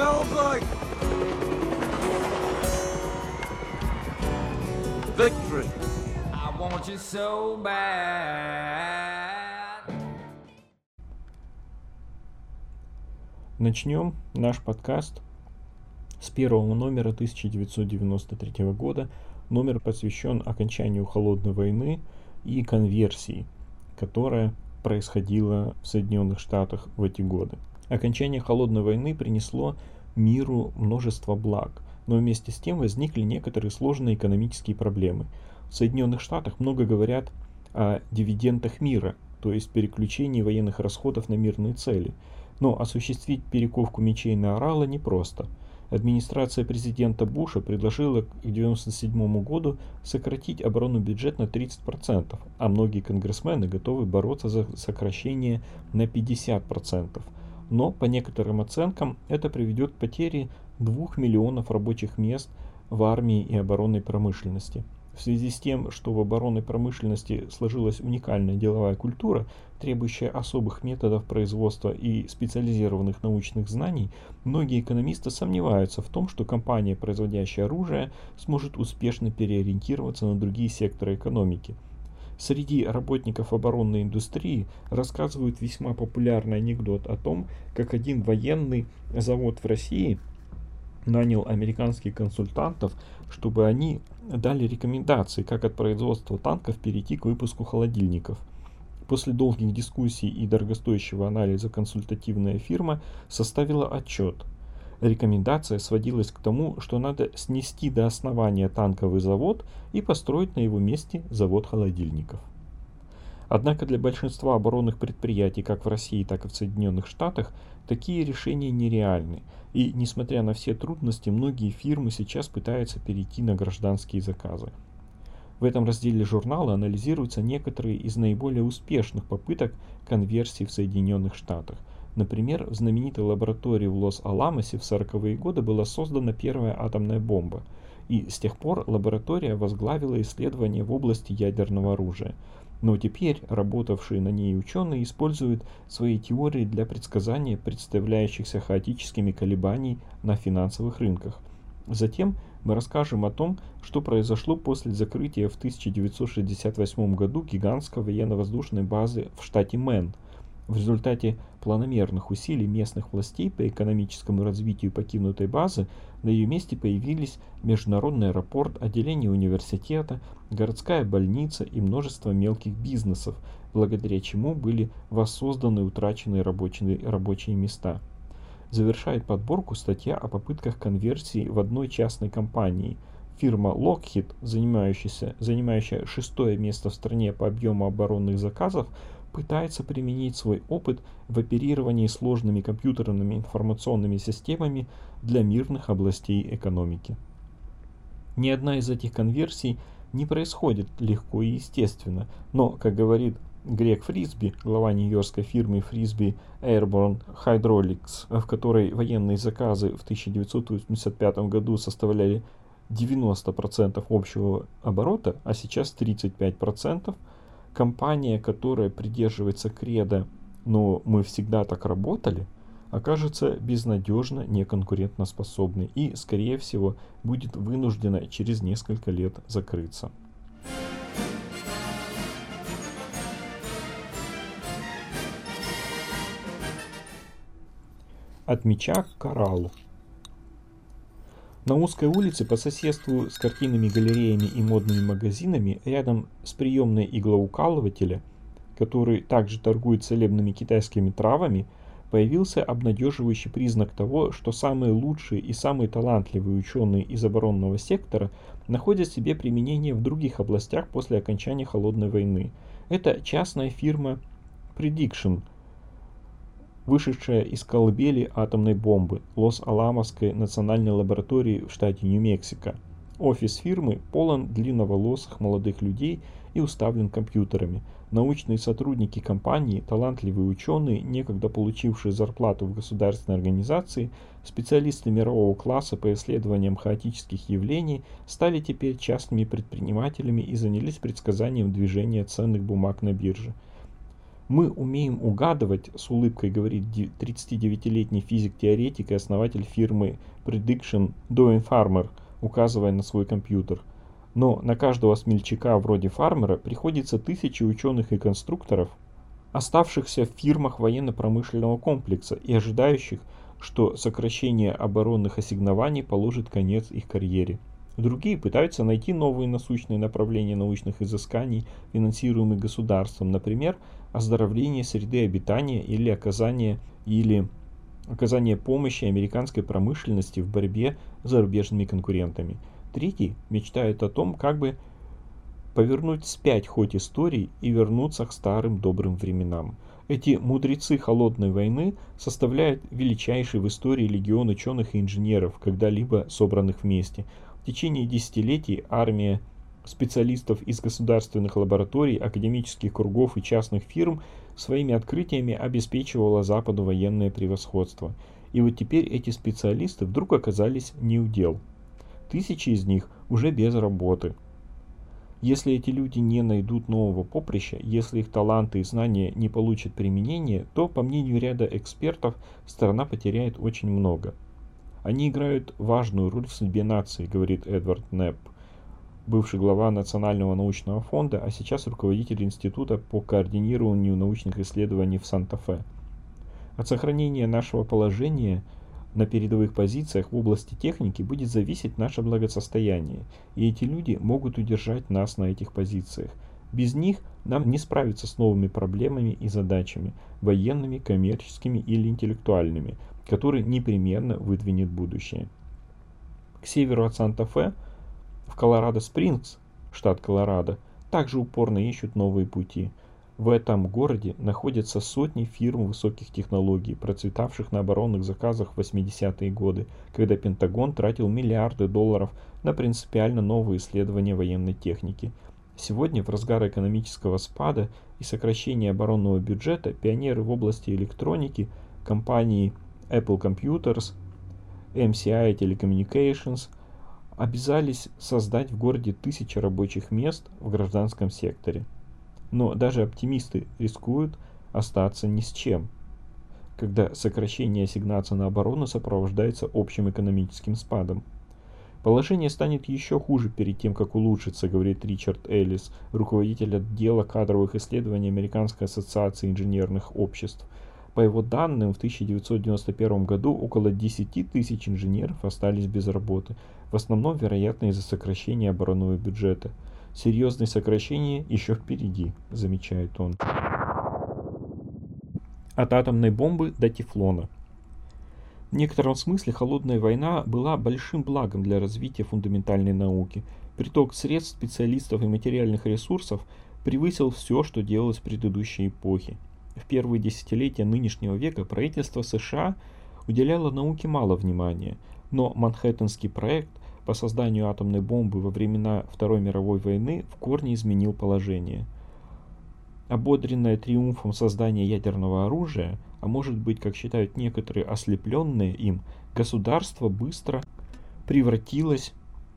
so good. Victory. I want you so bad. Начнем наш подкаст с первого номера 1993 года. Номер посвящен окончанию Холодной войны и конверсии, которая происходила в Соединенных Штатах в эти годы. Окончание Холодной войны принесло миру множество благ, но вместе с тем возникли некоторые сложные экономические проблемы. В Соединенных Штатах много говорят о дивидендах мира, то есть переключении военных расходов на мирные цели. Но осуществить перековку мечей на орала непросто. Администрация президента Буша предложила к 1997 году сократить оборонный бюджет на 30%, а многие конгрессмены готовы бороться за сокращение на 50%. Но, по некоторым оценкам, это приведет к потере 2 миллионов рабочих мест в армии и оборонной промышленности. В связи с тем, что в оборонной промышленности сложилась уникальная деловая культура, требующая особых методов производства и специализированных научных знаний, многие экономисты сомневаются в том, что компания, производящая оружие, сможет успешно переориентироваться на другие секторы экономики. Среди работников оборонной индустрии рассказывают весьма популярный анекдот о том, как один военный завод в России нанял американских консультантов, чтобы они дали рекомендации, как от производства танков перейти к выпуску холодильников. После долгих дискуссий и дорогостоящего анализа консультативная фирма составила отчет. Рекомендация сводилась к тому, что надо снести до основания танковый завод и построить на его месте завод холодильников. Однако для большинства оборонных предприятий как в России, так и в Соединенных Штатах такие решения нереальны. И несмотря на все трудности, многие фирмы сейчас пытаются перейти на гражданские заказы. В этом разделе журнала анализируются некоторые из наиболее успешных попыток конверсии в Соединенных Штатах. Например, в знаменитой лаборатории в Лос-Аламосе в 40-е годы была создана первая атомная бомба. И с тех пор лаборатория возглавила исследования в области ядерного оружия. Но теперь работавшие на ней ученые используют свои теории для предсказания представляющихся хаотическими колебаний на финансовых рынках. Затем мы расскажем о том, что произошло после закрытия в 1968 году гигантской военно-воздушной базы в штате Мэн. В результате планомерных усилий местных властей по экономическому развитию покинутой базы на ее месте появились международный аэропорт, отделение университета, городская больница и множество мелких бизнесов, благодаря чему были воссозданы утраченные рабочие места. Завершает подборку статья о попытках конверсии в одной частной компании. Фирма Lockheed, занимающая 6-е место в стране по объему оборонных заказов, пытается применить свой опыт в оперировании сложными компьютерными информационными системами для мирных областей экономики. Ни одна из этих конверсий не происходит легко и естественно, но, как говорит Грег Фрисби, глава нью-йоркской фирмы Frisbee Airborne Hydraulics, в которой военные заказы в 1985 году составляли 90% общего оборота, а сейчас 35%, компания, которая придерживается кредо «но мы всегда так работали», окажется безнадежно неконкурентоспособной и, скорее всего, будет вынуждена через несколько лет закрыться. От меча к кораллу. На узкой улице по соседству с картинными галереями и модными магазинами, рядом с приемной иглоукалывателя, который также торгует целебными китайскими травами, появился обнадеживающий признак того, что самые лучшие и самые талантливые ученые из оборонного сектора находят себе применение в других областях после окончания Холодной войны. Это частная фирма Prediction, вышедшая из колыбели атомной бомбы Лос-Аламосской национальной лаборатории в штате Нью-Мексико. Офис фирмы полон длинноволосых молодых людей и уставлен компьютерами. Научные сотрудники компании, талантливые ученые, некогда получившие зарплату в государственной организации, специалисты мирового класса по исследованиям хаотических явлений, стали теперь частными предпринимателями и занялись предсказанием движения ценных бумаг на бирже. Мы умеем угадывать, с улыбкой говорит 39-летний физик-теоретик и основатель фирмы Prediction Doing Farmer, указывая на свой компьютер. Но на каждого смельчака вроде фармера приходится тысячи ученых и конструкторов, оставшихся в фирмах военно-промышленного комплекса и ожидающих, что сокращение оборонных ассигнований положит конец их карьере. Другие пытаются найти новые насущные направления научных изысканий, финансируемых государством, например, оздоровление среды обитания или оказание помощи американской промышленности в борьбе с зарубежными конкурентами. Третий мечтает о том, как бы повернуть вспять ход истории и вернуться к старым добрым временам. Эти мудрецы холодной войны составляют величайший в истории легион ученых и инженеров, когда-либо собранных вместе. В течение десятилетий армия специалистов из государственных лабораторий, академических кругов и частных фирм своими открытиями обеспечивала Западу военное превосходство. И вот теперь эти специалисты вдруг оказались неудел. Тысячи из них уже без работы. Если эти люди не найдут нового поприща, если их таланты и знания не получат применения, то, по мнению ряда экспертов, страна потеряет очень много. Они играют важную роль в судьбе нации, говорит Эдвард Непп, бывший глава Национального научного фонда, а сейчас руководитель Института по координированию научных исследований в Санта-Фе. От сохранения нашего положения на передовых позициях в области техники будет зависеть наше благосостояние, и эти люди могут удержать нас на этих позициях. Без них нам не справиться с новыми проблемами и задачами, военными, коммерческими или интеллектуальными, которые непременно выдвинет будущее. К северу от Санта-Фе, в Колорадо-Спрингс, штат Колорадо, также упорно ищут новые пути. В этом городе находятся сотни фирм высоких технологий, процветавших на оборонных заказах в 80-е годы, когда Пентагон тратил миллиарды долларов на принципиально новые исследования военной техники. Сегодня, в разгар экономического спада и сокращения оборонного бюджета, пионеры в области электроники, компании Apple Computers, MCI Telecommunications, обязались создать в городе тысячи рабочих мест в гражданском секторе. Но даже оптимисты рискуют остаться ни с чем, когда сокращение ассигнаций на оборону сопровождается общим экономическим спадом. Положение станет еще хуже перед тем, как улучшится, говорит Ричард Эллис, руководитель отдела кадровых исследований Американской ассоциации инженерных обществ. По его данным, в 1991 году около 10 тысяч инженеров остались без работы, в основном, вероятно, из-за сокращения оборонного бюджета. Серьезные сокращения еще впереди, замечает он. От атомной бомбы до тефлона. В некотором смысле холодная война была большим благом для развития фундаментальной науки. Приток средств, специалистов и материальных ресурсов превысил все, что делалось в предыдущей эпохе. В первые десятилетия нынешнего века правительство США уделяло науке мало внимания, но Манхэттенский проект по созданию атомной бомбы во времена Второй мировой войны в корне изменил положение. Ободренное триумфом создания ядерного оружия, а может быть, как считают некоторые, ослепленные им, государство быстро превратилось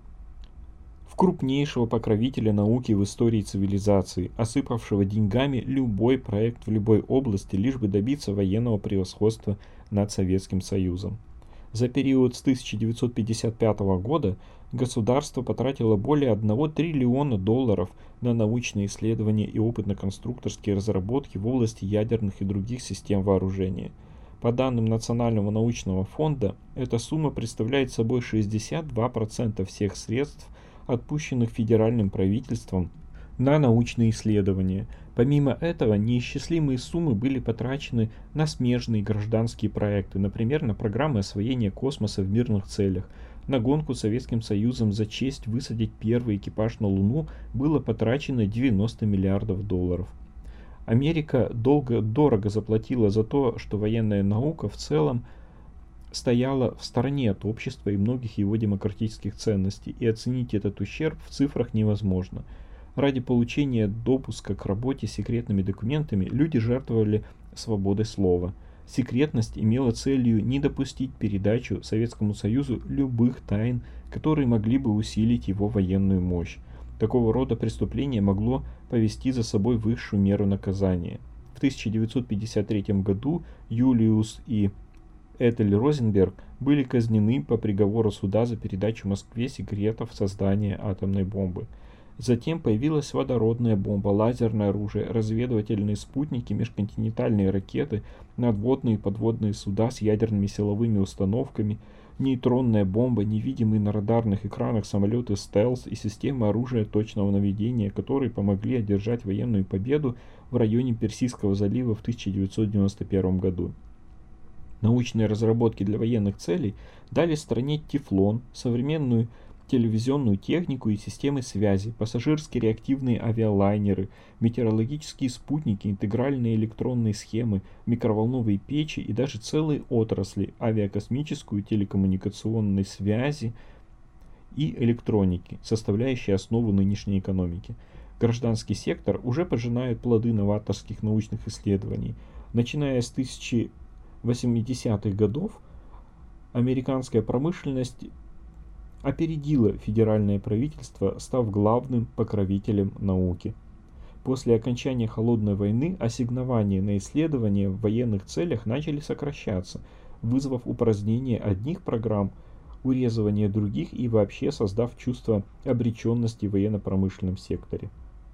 в крупнейшего покровителя науки в истории цивилизации, осыпавшего деньгами любой проект в любой области, лишь бы добиться военного превосходства над Советским Союзом. За период с 1955 года государство потратило более 1 триллиона долларов на научные исследования и опытно-конструкторские разработки в области ядерных и других систем вооружения. По данным Национального научного фонда, эта сумма представляет собой 62% всех средств, отпущенных федеральным правительством на научные исследования. Помимо этого, неисчислимые суммы были потрачены на смежные гражданские проекты, например, на программы освоения космоса в мирных целях. На гонку Советским Союзом за честь высадить первый экипаж на Луну было потрачено 90 миллиардов долларов. Америка дорого заплатила за то, что военная наука в целом стояла в стороне от общества и многих его демократических ценностей, и оценить этот ущерб в цифрах невозможно. Ради получения допуска к работе с секретными документами люди жертвовали свободой слова. Секретность имела целью не допустить передачу Советскому Союзу любых тайн, которые могли бы усилить его военную мощь. Такого рода преступление могло повести за собой высшую меру наказания. В В 1953 году Юлиус и Этель Розенберг были казнены по приговору суда за передачу Москве секретов создания атомной бомбы. Затем появилась водородная бомба, лазерное оружие, разведывательные спутники, межконтинентальные ракеты, надводные и подводные суда с ядерными силовыми установками, нейтронная бомба, невидимые на радарных экранах самолеты стелс и системы оружия точного наведения, которые помогли одержать военную победу в районе Персидского залива в 1991 году. Научные разработки для военных целей дали стране тефлон, современную телевизионную технику и системы связи, пассажирские реактивные авиалайнеры, метеорологические спутники, интегральные электронные схемы, микроволновые печи и даже целые отрасли авиакосмическую, телекоммуникационной связи и электроники, составляющие основу нынешней экономики. Гражданский сектор уже пожинает плоды новаторских научных исследований. Начиная с 1980-х годов американская промышленность опередила федеральное правительство, став главным покровителем науки. После окончания Холодной войны ассигнования на исследования в военных целях начали сокращаться, вызвав упразднение одних программ, урезывание других и вообще создав чувство обреченности в военно-промышленном секторе.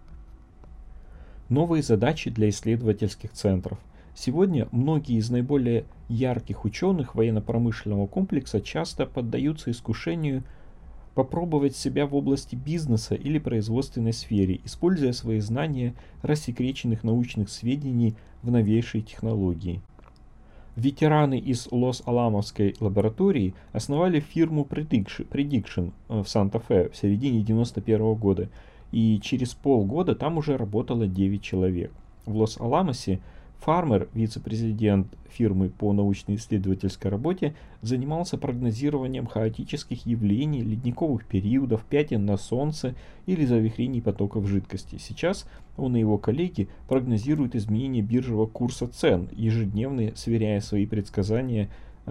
Новые задачи для исследовательских центров. Сегодня многие из наиболее ярких ученых военно-промышленного комплекса часто поддаются искушению попробовать себя в области бизнеса или производственной сфере, используя свои знания рассекреченных научных сведений в новейшей технологии. Ветераны из Лос-Аламосской лаборатории основали фирму Prediction в Санта-Фе в середине 1991 года, и через полгода там уже работало 9 человек. В Лос-Аламосе Фармер, вице-президент фирмы по научно-исследовательской работе, занимался прогнозированием хаотических явлений, ледниковых периодов, пятен на Солнце или завихрений потоков жидкости. Сейчас он и его коллеги прогнозируют изменения биржевого курса цен, ежедневно сверяя свои предсказания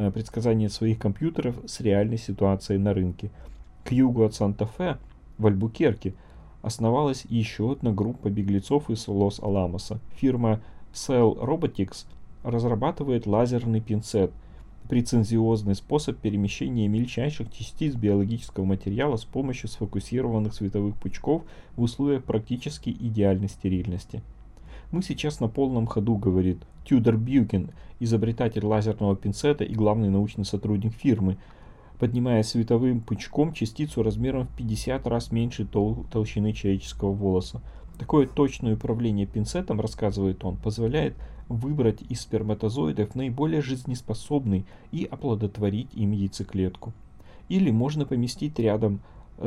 своих компьютеров с реальной ситуацией на рынке. К югу от Санта-Фе, в Альбукерке, основалась еще одна группа беглецов из Лос-Аламоса. Фирма Cell Robotics разрабатывает лазерный пинцет, претенциозный способ перемещения мельчайших частиц биологического материала с помощью сфокусированных световых пучков в условиях практически идеальной стерильности. «Мы сейчас на полном ходу», — говорит Тюдор Бьюкин, изобретатель лазерного пинцета и главный научный сотрудник фирмы, поднимая световым пучком частицу размером в 50 раз меньше толщины человеческого волоса. Такое точное управление пинцетом, рассказывает он, позволяет выбрать из сперматозоидов наиболее жизнеспособный и оплодотворить им яйцеклетку. Или можно поместить рядом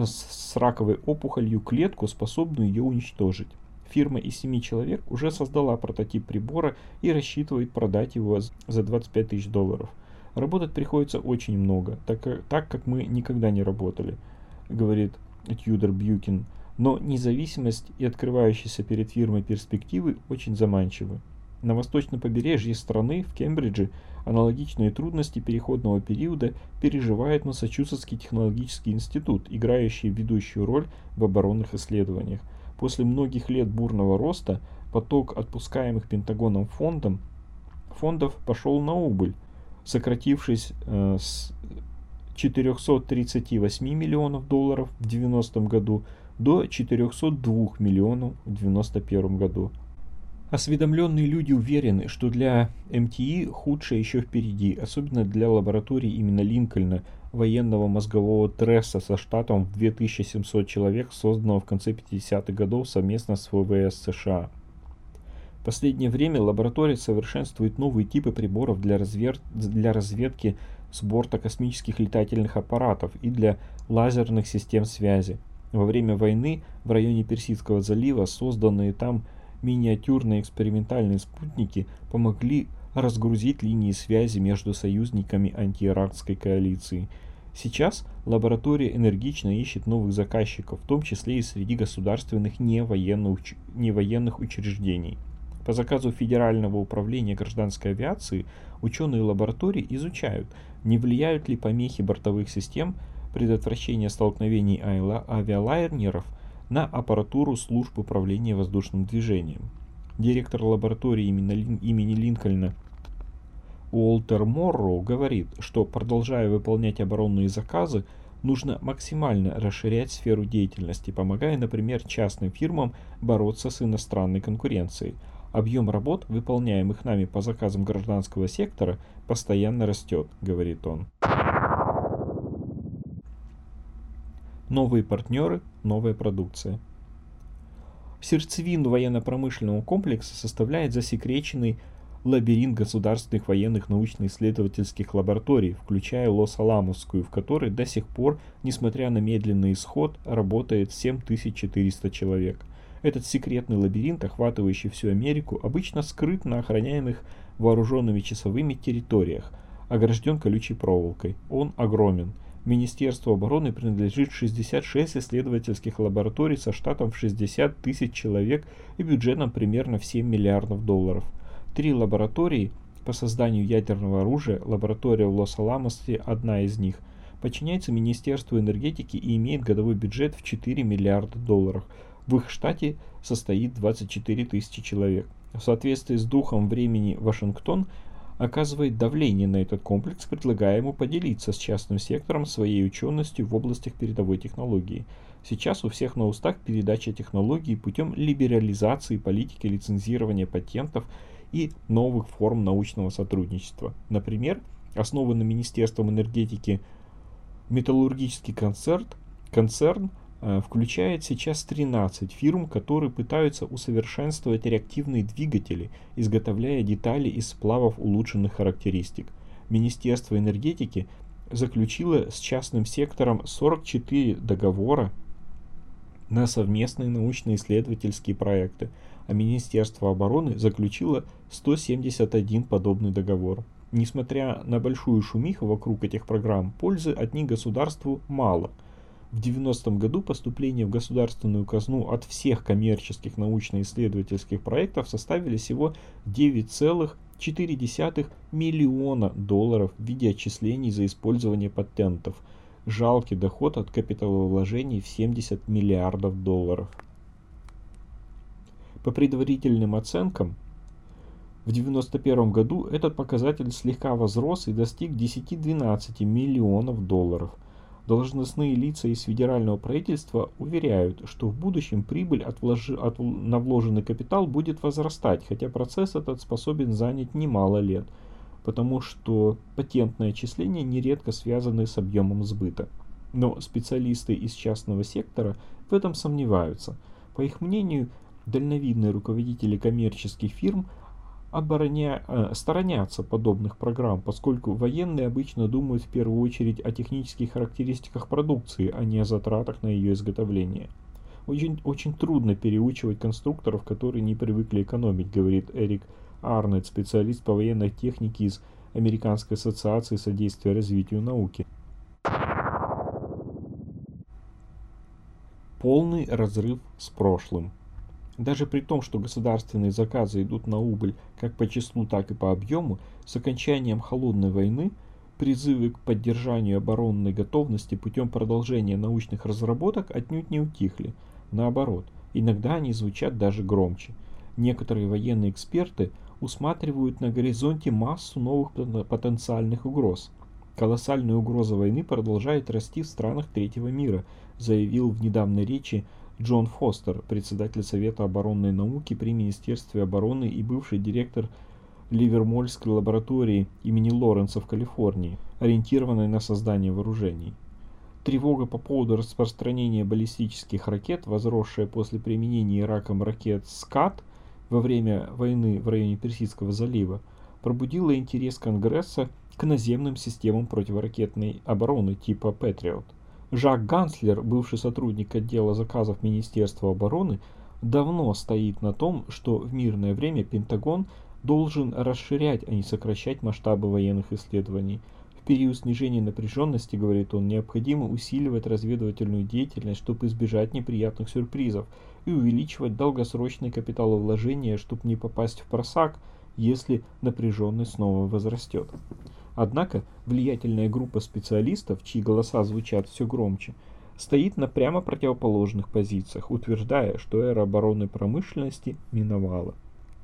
с раковой опухолью клетку, способную ее уничтожить. Фирма из 7 человек уже создала прототип прибора и рассчитывает продать его за $25 тысяч. Работать приходится очень много, так как мы никогда не работали, говорит Тюдор Бьюкин. Но независимость и открывающиеся перед фирмой перспективы очень заманчивы. На восточном побережье страны, в Кембридже, аналогичные трудности переходного периода переживает Массачусетский технологический институт, играющий ведущую роль в оборонных исследованиях. После многих лет бурного роста поток отпускаемых Пентагоном фондов пошел на убыль, сократившись с $438 миллионов в 90 году до 402 миллионов в 1991 году. Осведомленные люди уверены, что для МТИ худшее еще впереди, особенно для лаборатории именно Линкольна, военного мозгового тресса со штатом в 2700 человек, созданного в конце 50-х годов совместно с ВВС США. В последнее время лаборатория совершенствует новые типы приборов для разведки с борта космических летательных аппаратов и для лазерных систем связи. Во время войны в районе Персидского залива созданные там миниатюрные экспериментальные спутники помогли разгрузить линии связи между союзниками антииракской коалиции. Сейчас лаборатория энергично ищет новых заказчиков, в том числе и среди государственных невоенных учреждений. По заказу Федерального управления гражданской авиации ученые лаборатории изучают, не влияют ли помехи бортовых систем предотвращения столкновений авиалайнеров на аппаратуру служб управления воздушным движением. Директор лаборатории имени Линкольна Уолтер Морроу говорит, что, продолжая выполнять оборонные заказы, нужно максимально расширять сферу деятельности, помогая, например, частным фирмам бороться с иностранной конкуренцией. Объем работ, выполняемых нами по заказам гражданского сектора, постоянно растет, говорит он. Новые партнеры, новая продукция. Сердцевину военно-промышленного комплекса составляет засекреченный лабиринт государственных военных научно-исследовательских лабораторий, включая Лос-Аламосскую, в которой до сих пор, несмотря на медленный исход, работает 7400 человек. Этот секретный лабиринт, охватывающий всю Америку, обычно скрыт на охраняемых вооруженными часовыми территориях, огражден колючей проволокой. Он огромен. Министерству обороны принадлежит 66 исследовательских лабораторий со штатом в 60 тысяч человек и бюджетом примерно в 7 миллиардов долларов. 3 лаборатории по созданию ядерного оружия, лаборатория в Лос-Аламосе одна из них, подчиняется Министерству энергетики и имеет годовой бюджет в 4 миллиарда долларов. В их штате состоит 24 тысячи человек. В соответствии с духом времени Вашингтон оказывает давление на этот комплекс, предлагая ему поделиться с частным сектором своей ученостью в областях передовой технологии. Сейчас у всех на устах передача технологий путем либерализации политики лицензирования патентов и новых форм научного сотрудничества. Например, основанный Министерством энергетики металлургический концерн включает сейчас 13 фирм, которые пытаются усовершенствовать реактивные двигатели, изготовляя детали из сплавов улучшенных характеристик. Министерство энергетики заключило с частным сектором 44 договора на совместные научно-исследовательские проекты, а Министерство обороны заключило 171 подобный договор. Несмотря на большую шумиху вокруг этих программ, пользы от них государству мало. В 90-м году поступления в государственную казну от всех коммерческих научно-исследовательских проектов составили всего 9,4 миллиона долларов в виде отчислений за использование патентов. Жалкий доход от капиталовложений в 70 миллиардов долларов. По предварительным оценкам, в 1991 году этот показатель слегка возрос и достиг 10-12 миллионов долларов. Должностные лица из федерального правительства уверяют, что в будущем прибыль на вложенный капитал будет возрастать, хотя процесс этот способен занять немало лет, потому что патентные отчисления нередко связаны с объемом сбыта. Но специалисты из частного сектора в этом сомневаются. По их мнению, дальновидные руководители коммерческих фирм сторонятся подобных программ, поскольку военные обычно думают в первую очередь о технических характеристиках продукции, а не о затратах на ее изготовление. Очень трудно переучивать конструкторов, которые не привыкли экономить, говорит Эрик Арнетт, специалист по военной технике из Американской ассоциации содействия развитию науки. Полный разрыв с прошлым. Даже при том, что государственные заказы идут на убыль как по числу, так и по объему, с окончанием холодной войны призывы к поддержанию оборонной готовности путем продолжения научных разработок отнюдь не утихли. Наоборот, иногда они звучат даже громче. Некоторые военные эксперты усматривают на горизонте массу новых потенциальных угроз. Колоссальная угроза войны продолжает расти в странах третьего мира, заявил в недавней речи Джон Фостер, председатель Совета оборонной науки при Министерстве обороны и бывший директор Ливермольской лаборатории имени Лоренса в Калифорнии, ориентированной на создание вооружений. Тревога по поводу распространения баллистических ракет, возросшая после применения Ираком ракет «Скат» во время войны в районе Персидского залива, пробудила интерес Конгресса к наземным системам противоракетной обороны типа «Патриот». Жак Ганслер, бывший сотрудник отдела заказов Министерства обороны, давно стоит на том, что в мирное время Пентагон должен расширять, а не сокращать масштабы военных исследований. В период снижения напряженности, говорит он, необходимо усиливать разведывательную деятельность, чтобы избежать неприятных сюрпризов, и увеличивать долгосрочные капиталовложения, чтобы не попасть в просак, если напряженность снова возрастет. Однако влиятельная группа специалистов, чьи голоса звучат все громче, стоит на прямо противоположных позициях, утверждая, что эра оборонной промышленности миновала.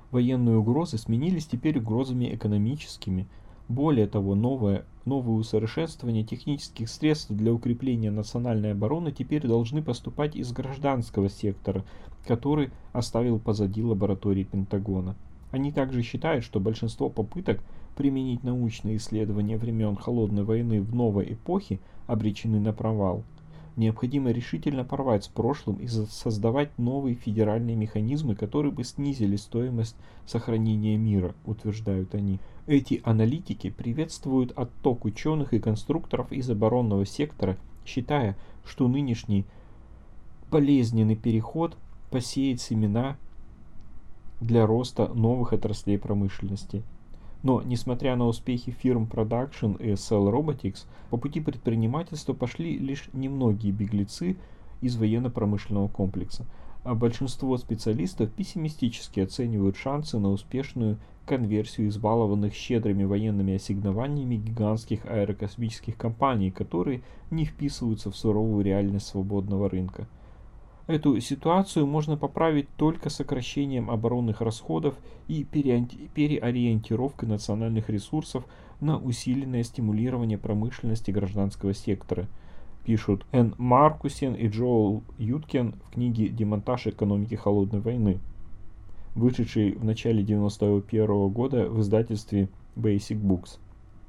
военные угрозы сменились теперь угрозами экономическими. Более того, новые усовершенствования технических средств для укрепления национальной обороны теперь должны поступать из гражданского сектора, который оставил позади лаборатории Пентагона. Они также считают, что большинство попыток применить научные исследования времен Холодной войны в новой эпохе обречены на провал. Необходимо решительно порвать с прошлым и создавать новые федеральные механизмы, которые бы снизили стоимость сохранения мира, утверждают они. Эти аналитики приветствуют отток ученых и конструкторов из оборонного сектора, считая, что нынешний болезненный переход посеет семена для роста новых отраслей промышленности. Но, несмотря на успехи фирм Production и Cell Robotics, по пути предпринимательства пошли лишь немногие беглецы из военно-промышленного комплекса, а большинство специалистов пессимистически оценивают шансы на успешную конверсию избалованных щедрыми военными ассигнованиями гигантских аэрокосмических компаний, которые не вписываются в суровую реальность свободного рынка. Эту ситуацию можно поправить только сокращением оборонных расходов и переориентировкой национальных ресурсов на усиленное стимулирование промышленности гражданского сектора, пишут Энн Маркусен и Джоэл Юткен в книге «Демонтаж экономики холодной войны», вышедшей в начале 1991 года в издательстве Basic Books.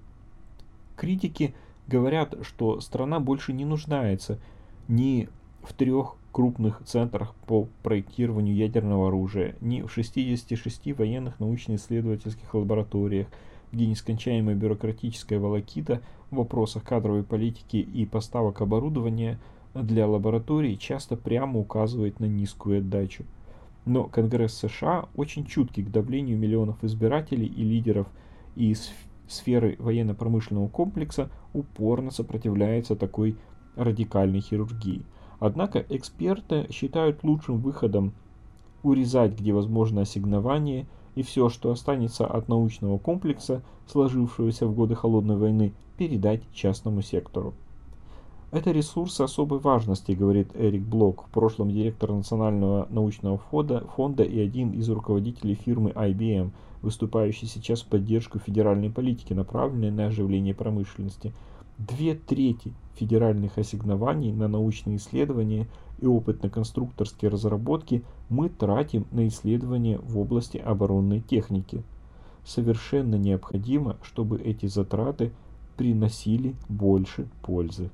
Критики говорят, что страна больше не нуждается ни в 3 крупных центрах по проектированию ядерного оружия, ни в 66 военных научно-исследовательских лабораториях, где нескончаемая бюрократическая волокита в вопросах кадровой политики и поставок оборудования для лабораторий часто прямо указывает на низкую отдачу. Но Конгресс США очень чуткий к давлению миллионов избирателей и лидеров из сферы военно-промышленного комплекса упорно сопротивляется такой радикальной хирургии. Однако эксперты считают лучшим выходом урезать, где возможно, ассигнования, и все, что останется от научного комплекса, сложившегося в годы Холодной войны, передать частному сектору. Это ресурсы особой важности, говорит Эрик Блок, в прошлом директор Национального научного фонда и один из руководителей фирмы IBM, выступающий сейчас в поддержку федеральной политики, направленной на оживление промышленности. 2/3 федеральных ассигнований на научные исследования и опытно-конструкторские разработки мы тратим на исследования в области оборонной техники. Совершенно необходимо, чтобы эти затраты приносили больше пользы.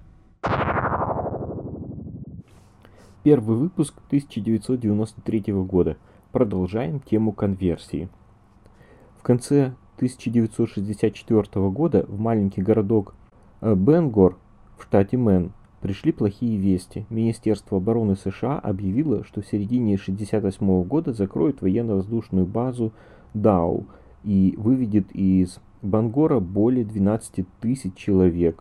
Первый выпуск 1993 года. Продолжаем тему конверсии. В конце 1964 года в маленький городок Бенгор в штате Мэн пришли плохие вести. Министерство обороны США объявило, что в середине 1968 года закроет военно-воздушную базу Дау и выведет из Бангора более 12 тысяч человек.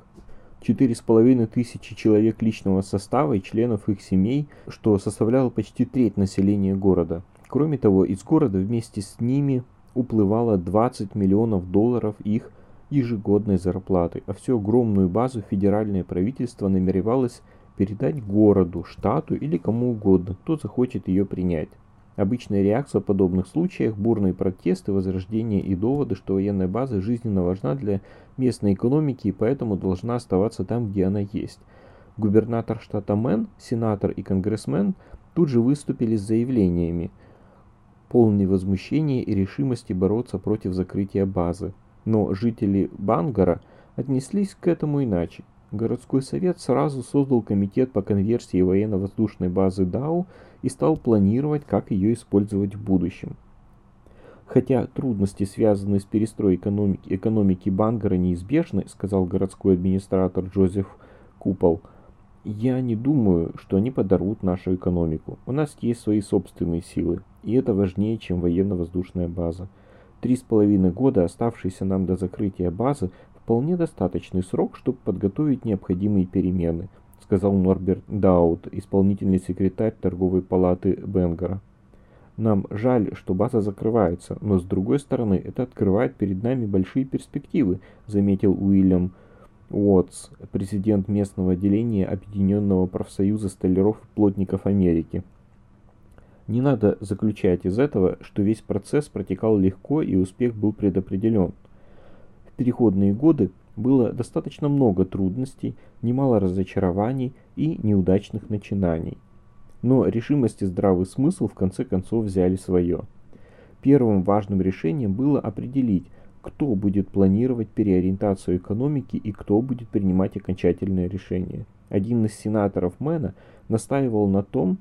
4500 человек личного состава и членов их семей, что составляло почти треть населения города. Кроме того, из города вместе с ними уплывало 20 миллионов долларов их ежегодной зарплаты, а всю огромную базу федеральное правительство намеревалось передать городу, штату или кому угодно, кто захочет ее принять. Обычная реакция в подобных случаях – бурные протесты, возрождения и доводы, что военная база жизненно важна для местной экономики и поэтому должна оставаться там, где она есть. Губернатор штата Мэн, сенатор и конгрессмен тут же выступили с заявлениями, полные возмущения и решимости бороться против закрытия базы. Но жители Бангора отнеслись к этому иначе. Городской совет сразу создал комитет по конверсии военно-воздушной базы Дау и стал планировать, как ее использовать в будущем. Хотя трудности, связанные с перестройкой экономики Бангора, неизбежны, сказал городской администратор Джозеф Купол, я не думаю, что они подорвут нашу экономику. У нас есть свои собственные силы, и это важнее, чем военно-воздушная база. 3,5 года, оставшиеся нам до закрытия базы, вполне достаточный срок, чтобы подготовить необходимые перемены, сказал Норберт Даут, исполнительный секретарь торговой палаты Бенгора. Нам жаль, что база закрывается, но с другой стороны, это открывает перед нами большие перспективы, заметил Уильям Уотс, президент местного отделения Объединенного профсоюза столяров и плотников Америки. Не надо заключать из этого, что весь процесс протекал легко и успех был предопределен. В переходные годы было достаточно много трудностей, немало разочарований и неудачных начинаний. Но решимость и здравый смысл в конце концов взяли свое. Первым важным решением было определить, кто будет планировать переориентацию экономики и кто будет принимать окончательное решение. Один из сенаторов Мэна настаивал на том,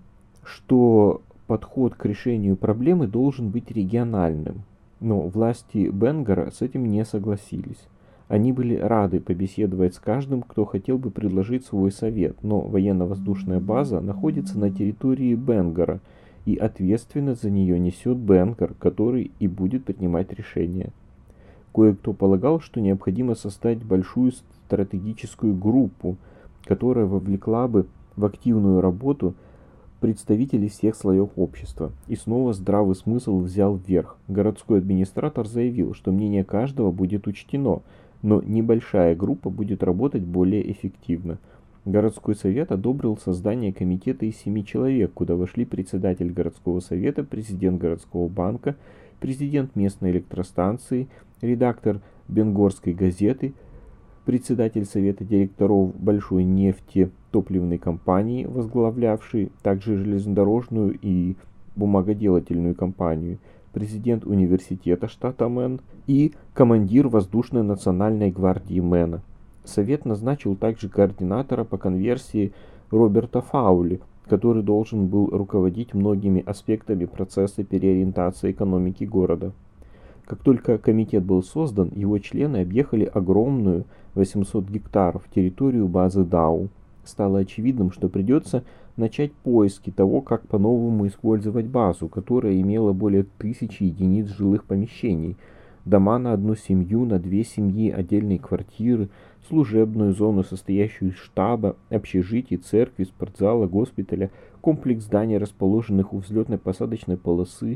что подход к решению проблемы должен быть региональным. Но власти Бенгара с этим не согласились. Они были рады побеседовать с каждым, кто хотел бы предложить свой совет, но военно-воздушная база находится на территории Бенгара, и ответственность за нее несет Бенгар, который и будет принимать решения. Кое-кто полагал, что необходимо создать большую стратегическую группу, которая вовлекла бы в активную работу представителей всех слоев общества. И снова здравый смысл взял вверх. Городской администратор заявил, что мнение каждого будет учтено, но небольшая группа будет работать более эффективно. Городской совет одобрил создание комитета из 7 человек, куда вошли председатель городского совета, президент городского банка, президент местной электростанции, редактор Бенгорской газеты, председатель совета директоров большой нефтетопливной компании, возглавлявший также железнодорожную и бумагоделательную компанию, президент университета штата Мэн и командир воздушной национальной гвардии Мэна. Совет назначил также координатора по конверсии Роберта Фаули, который должен был руководить многими аспектами процесса переориентации экономики города. Как только комитет был создан, его члены объехали огромную 800 гектаров территорию базы Дау. Стало очевидным, что придется начать поиски того, как по-новому использовать базу, которая имела более 1000 единиц жилых помещений, дома на одну семью, на 2 семьи, отдельные квартиры, служебную зону, состоящую из штаба, общежитий, церкви, спортзала, госпиталя, комплекс зданий, расположенных у взлетно-посадочной полосы,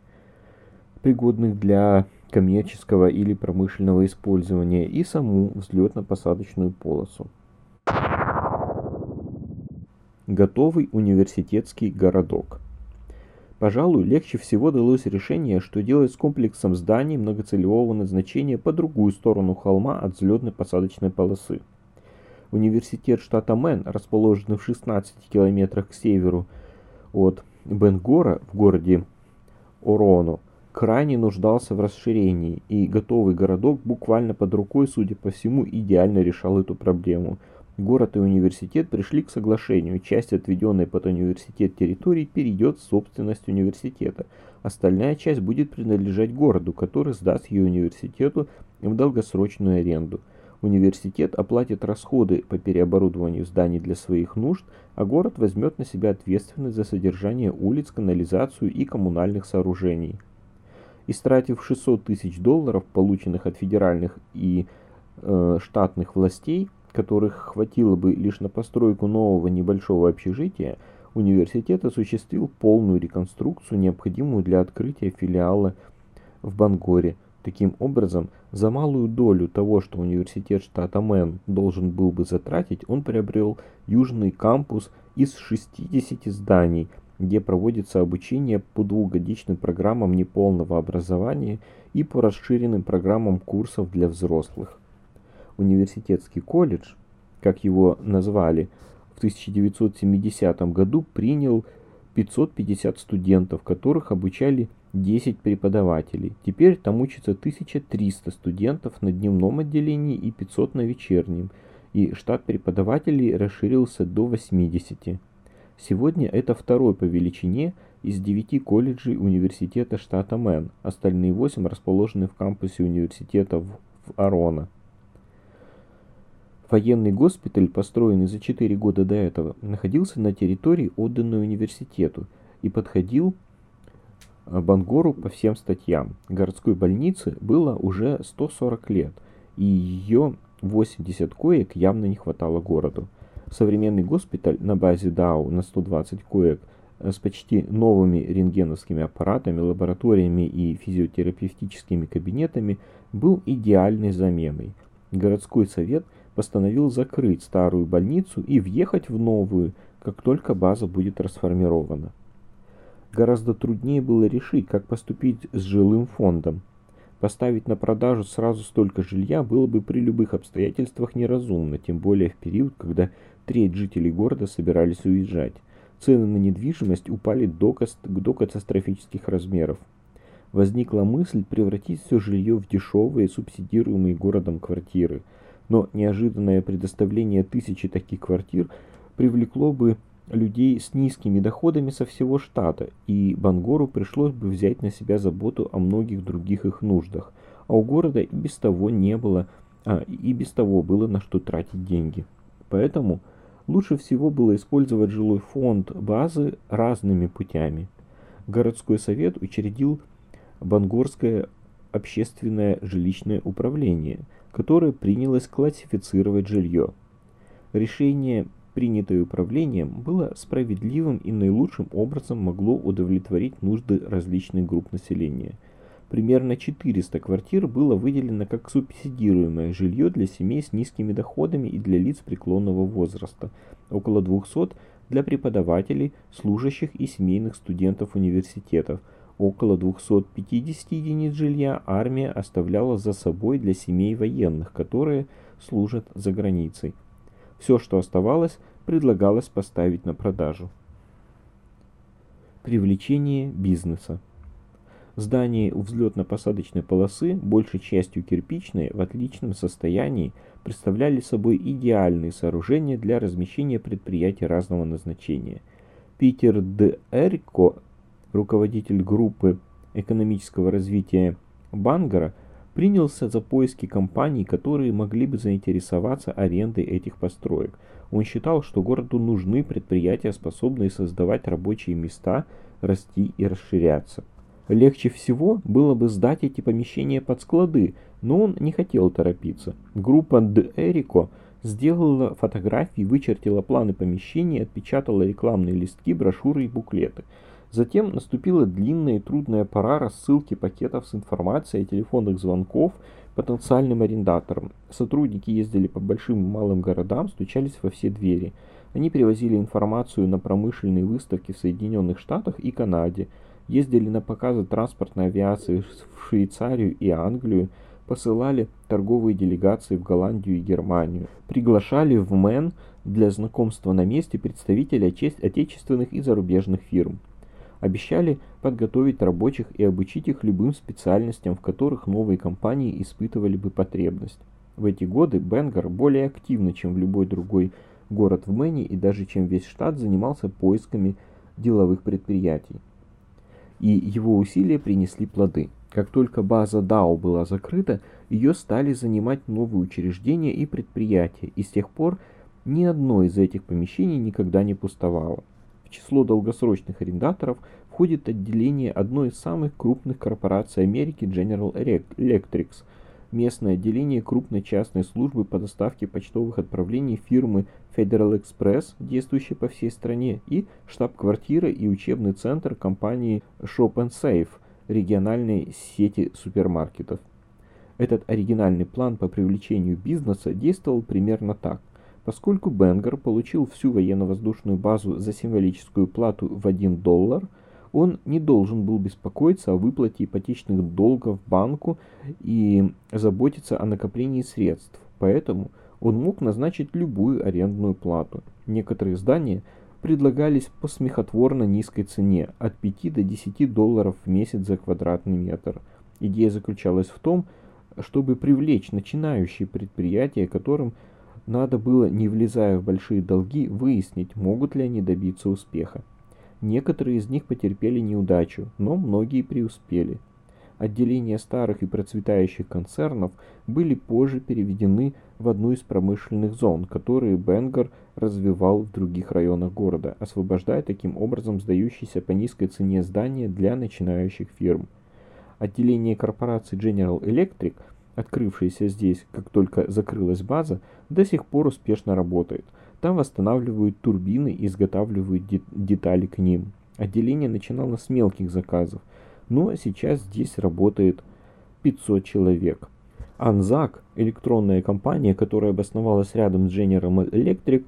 пригодных для коммерческого или промышленного использования, и саму взлетно-посадочную полосу. Готовый университетский городок. Пожалуй, легче всего далось решение, что делать с комплексом зданий многоцелевого назначения по другую сторону холма от взлетно-посадочной полосы. Университет штата Мэн, расположенный в 16 километрах к северу от Бенгора в городе Ороно, крайне нуждался в расширении, и готовый городок буквально под рукой, судя по всему, идеально решал эту проблему. Город и университет пришли к соглашению. Часть, отведенной под университет территории, перейдет в собственность университета. Остальная часть будет принадлежать городу, который сдаст ее университету в долгосрочную аренду. Университет оплатит расходы по переоборудованию зданий для своих нужд, а город возьмет на себя ответственность за содержание улиц, канализацию и коммунальных сооружений. Истратив $600 тысяч, полученных от федеральных и штатных властей, которых хватило бы лишь на постройку нового небольшого общежития, университет осуществил полную реконструкцию, необходимую для открытия филиала в Бангоре. Таким образом, за малую долю того, что университет штата Мэн должен был бы затратить, он приобрел южный кампус из 60 зданий, где проводится обучение по двухгодичным программам неполного образования и по расширенным программам курсов для взрослых. Университетский колледж, как его назвали, в 1970 году принял 550 студентов, которых обучали 10 преподавателей. Теперь там учатся 1300 студентов на дневном отделении и 500 на вечернем, и штат преподавателей расширился до 80. Сегодня это второй по величине из 9 колледжей университета штата Мэн, остальные 8 расположены в кампусе университета в Ороно. Военный госпиталь, построенный за 4 года до этого, находился на территории, отданной университету, и подходил Бангору по всем статьям. Городской больнице было уже 140 лет, и ее 80 коек явно не хватало городу. Современный госпиталь на базе Дау на 120 коек с почти новыми рентгеновскими аппаратами, лабораториями и физиотерапевтическими кабинетами был идеальной заменой. Городской совет постановил закрыть старую больницу и въехать в новую, как только база будет расформирована. Гораздо труднее было решить, как поступить с жилым фондом. Поставить на продажу сразу столько жилья было бы при любых обстоятельствах неразумно, тем более в период, когда треть жителей города собирались уезжать. Цены на недвижимость упали до катастрофических размеров. Возникла мысль превратить все жилье в дешевые, субсидируемые городом квартиры. Но неожиданное предоставление тысячи таких квартир привлекло бы людей с низкими доходами со всего штата, и Бангору пришлось бы взять на себя заботу о многих других их нуждах, а у города и без того было на что тратить деньги. Поэтому лучше всего было использовать жилой фонд базы разными путями. Городской совет учредил Бангорское общественное жилищное управление, которое принялось классифицировать жилье. Решение, принятое управлением, было справедливым и наилучшим образом могло удовлетворить нужды различных групп населения. Примерно 400 квартир было выделено как субсидируемое жилье для семей с низкими доходами и для лиц преклонного возраста, около 200 для преподавателей, служащих и семейных студентов университетов. Около 250 единиц жилья армия оставляла за собой для семей военных, которые служат за границей. Все, что оставалось, предлагалось поставить на продажу. Привлечение бизнеса. Здания у взлетно-посадочной полосы, большей частью кирпичные, в отличном состоянии, представляли собой идеальные сооружения для размещения предприятий разного назначения. Питер Д. Эрико, руководитель группы экономического развития Бангора, принялся за поиски компаний, которые могли бы заинтересоваться арендой этих построек. Он считал, что городу нужны предприятия, способные создавать рабочие места, расти и расширяться. Легче всего было бы сдать эти помещения под склады, но он не хотел торопиться. Группа Д. Эрико сделала фотографии, вычертила планы помещений, отпечатала рекламные листки, брошюры и буклеты. Затем наступила длинная и трудная пора рассылки пакетов с информацией, телефонных звонков потенциальным арендаторам. Сотрудники ездили по большим и малым городам, стучались во все двери. Они привозили информацию на промышленные выставки в Соединенных Штатах и Канаде, ездили на показы транспортной авиации в Швейцарию и Англию, посылали торговые делегации в Голландию и Германию, приглашали в Мэн для знакомства на месте представителей отечественных и зарубежных фирм. Обещали подготовить рабочих и обучить их любым специальностям, в которых новые компании испытывали бы потребность. В эти годы Бангор более активно, чем в любой другой город в Мэне и даже чем весь штат, занимался поисками деловых предприятий. И его усилия принесли плоды. Как только база Дао была закрыта, ее стали занимать новые учреждения и предприятия, и с тех пор ни одно из этих помещений никогда не пустовало. В число долгосрочных арендаторов входит отделение одной из самых крупных корпораций Америки General Electric, местное отделение крупной частной службы по доставке почтовых отправлений фирмы Federal Express, действующей по всей стране, и штаб-квартира и учебный центр компании Shop and Save, региональной сети супермаркетов. Этот оригинальный план по привлечению бизнеса действовал примерно так. Поскольку Бангор получил всю военно-воздушную базу за символическую плату в $1, он не должен был беспокоиться о выплате ипотечных долгов банку и заботиться о накоплении средств, поэтому он мог назначить любую арендную плату. Некоторые здания предлагались по смехотворно низкой цене, от $5 до $10 в месяц за квадратный метр. Идея заключалась в том, чтобы привлечь начинающие предприятия, которым надо было, не влезая в большие долги, выяснить, могут ли они добиться успеха. Некоторые из них потерпели неудачу, но многие преуспели. Отделения старых и процветающих концернов были позже переведены в одну из промышленных зон, которые Бангор развивал в других районах города, освобождая таким образом сдающиеся по низкой цене здания для начинающих фирм. Отделение корпорации General Electric, открывшееся здесь, как только закрылась база, до сих пор успешно работает. Там восстанавливают турбины и изготавливают детали к ним. Отделение начинало с мелких заказов, но сейчас здесь работает 500 человек. Анзак, электронная компания, которая обосновалась рядом с General Electric,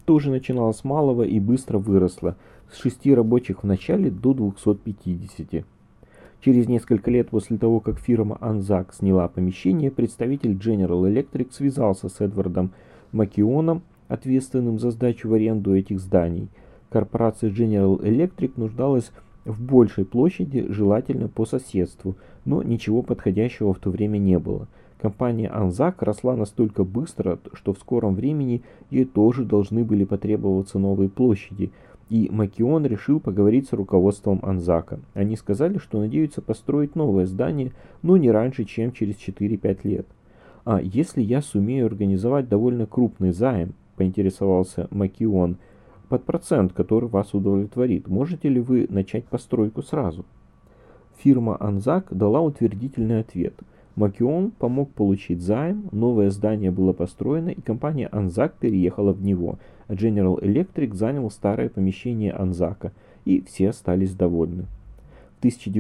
тоже начинала с малого и быстро выросла, с 6 рабочих в начале до 250. Через несколько лет после того, как фирма Anzac сняла помещение, представитель General Electric связался с Эдвардом Маккионом, ответственным за сдачу в аренду этих зданий. Корпорация General Electric нуждалась в большей площади, желательно по соседству, но ничего подходящего в то время не было. Компания Anzac росла настолько быстро, что в скором времени ей тоже должны были потребоваться новые площади, и Маккион решил поговорить с руководством Анзака. Они сказали, что надеются построить новое здание, но не раньше, чем через 4-5 лет. «А если я сумею организовать довольно крупный займ?» – поинтересовался Маккион. «Под процент, который вас удовлетворит, можете ли вы начать постройку сразу?» Фирма Anzac дала утвердительный ответ. Маккион помог получить займ, новое здание было построено, и компания Anzac переехала в него, а General Electric занял старое помещение Anzac, и все остались довольны. В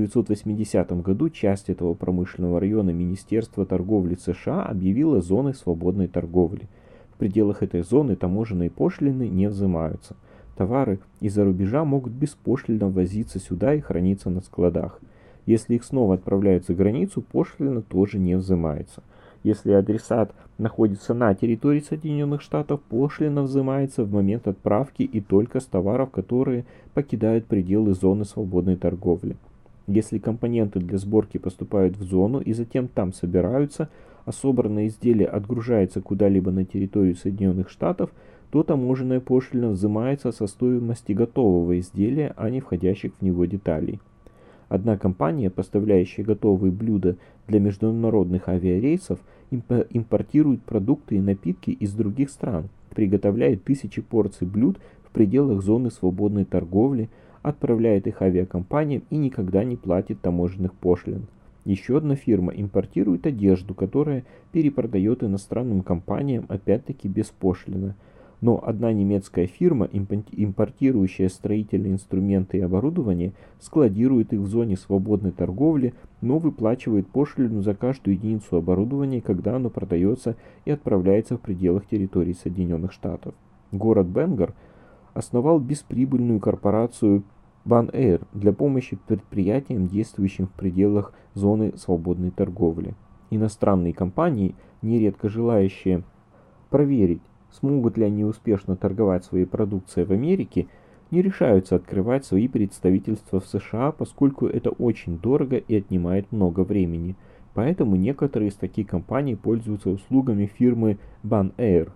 1980 году часть этого промышленного района Министерство торговли США объявило зоной свободной торговли. В пределах этой зоны таможенные пошлины не взимаются. Товары из-за рубежа могут беспошлинно ввозиться сюда и храниться на складах. Если их снова отправляют за границу, пошлина тоже не взимается. Если адресат находится на территории Соединенных Штатов, пошлина взимается в момент отправки и только с товаров, которые покидают пределы зоны свободной торговли. Если компоненты для сборки поступают в зону и затем там собираются, а собранное изделие отгружается куда-либо на территорию Соединенных Штатов, то таможенная пошлина взимается со стоимости готового изделия, а не входящих в него деталей. Одна компания, поставляющая готовые блюда для международных авиарейсов, импортирует продукты и напитки из других стран, приготовляет тысячи порций блюд в пределах зоны свободной торговли, отправляет их авиакомпаниям и никогда не платит таможенных пошлин. Еще одна фирма импортирует одежду, которая перепродает иностранным компаниям, опять-таки без пошлины. Но одна немецкая фирма, импортирующая строительные инструменты и оборудование, складирует их в зоне свободной торговли, но выплачивает пошлину за каждую единицу оборудования, когда оно продается и отправляется в пределах территории Соединенных Штатов. Город Бенгар основал бесприбыльную корпорацию Ban Air для помощи предприятиям, действующим в пределах зоны свободной торговли. Иностранные компании, нередко желающие проверить, смогут ли они успешно торговать своей продукцией в Америке, не решаются открывать свои представительства в США, поскольку это очень дорого и отнимает много времени. Поэтому некоторые из таких компаний пользуются услугами фирмы Ban Air.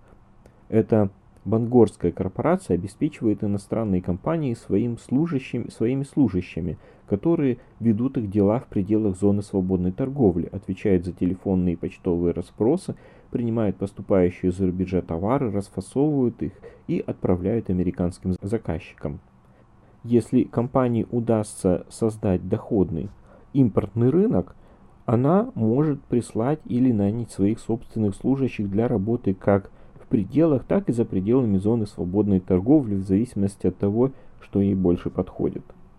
Эта бангорская корпорация обеспечивает иностранные компании своими служащими, которые ведут их дела в пределах зоны свободной торговли, отвечают за телефонные и почтовые расспросы, принимают поступающие из-за рубежа товары, расфасовывают их и отправляют американским заказчикам. Если компании удастся создать доходный импортный рынок, она может прислать или нанять своих собственных служащих для работы как в пределах, так и за пределами зоны свободной торговли, в зависимости от того, что ей больше подходит.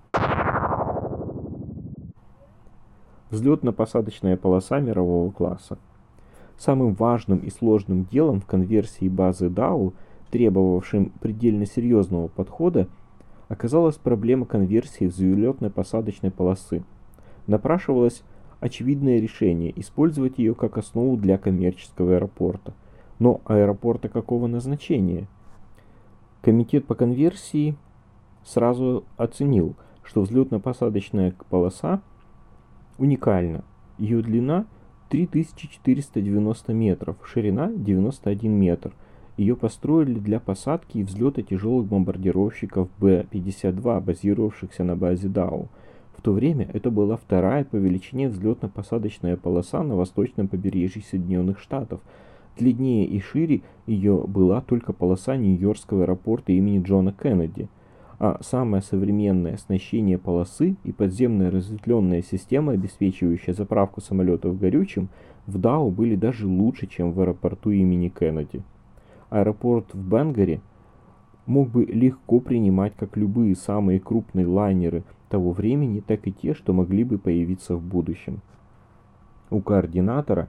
Взлетно-посадочная полоса мирового класса. Самым важным и сложным делом в конверсии базы DAO, требовавшим предельно серьезного подхода, оказалась проблема конверсии взлетно-посадочной полосы. Напрашивалось очевидное решение – использовать ее как основу для коммерческого аэропорта. Но аэропорта какого назначения? Комитет по конверсии сразу оценил, что взлетно-посадочная полоса уникальна. Ее длина 3490 метров, ширина 91 метр. Ее построили для посадки и взлета тяжелых бомбардировщиков Б-52, базировавшихся на базе DAO. В то время это была вторая по величине взлетно-посадочная полоса на восточном побережье Соединенных Штатов. Длиннее и шире ее была только полоса Нью-Йоркского аэропорта имени Джона Кеннеди. А самое современное оснащение полосы и подземная разветвленная система, обеспечивающая заправку самолетов горючим, в DAO были даже лучше, чем в аэропорту имени Кеннеди. Аэропорт в Бенгаре мог бы легко принимать как любые самые крупные лайнеры того времени, так и те, что могли бы появиться в будущем. У координатора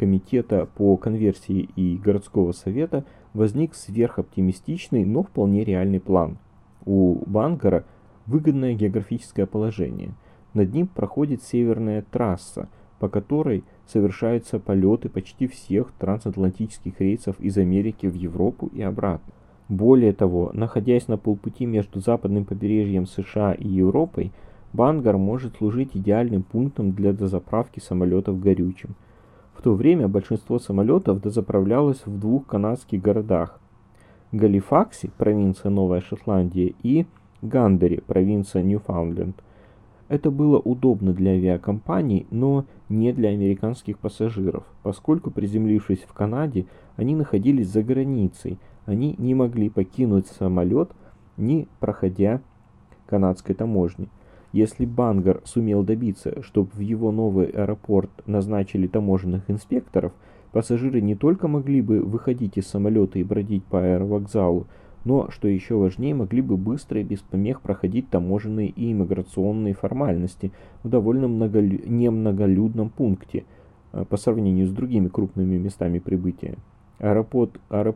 комитета по конверсии и городского совета возник сверхоптимистичный, но вполне реальный план. У Бангара выгодное географическое положение. Над ним проходит северная трасса, по которой совершаются полеты почти всех трансатлантических рейсов из Америки в Европу и обратно. Более того, находясь на полпути между западным побережьем США и Европой, Бангар может служить идеальным пунктом для дозаправки самолетов горючим. В то время большинство самолетов дозаправлялось в двух канадских городах – Галифаксе, провинция Новая Шотландия, и Гандере, провинция Ньюфаундленд. Это было удобно для авиакомпаний, но не для американских пассажиров, поскольку, приземлившись в Канаде, они находились за границей, они не могли покинуть самолет, не проходя канадской таможни. Если Бангар сумел добиться, чтобы в его новый аэропорт назначили таможенных инспекторов, пассажиры не только могли бы выходить из самолета и бродить по аэровокзалу, но, что еще важнее, могли бы быстро и без помех проходить таможенные и иммиграционные формальности в довольно немноголюдном пункте по сравнению с другими крупными местами прибытия. Аэропорт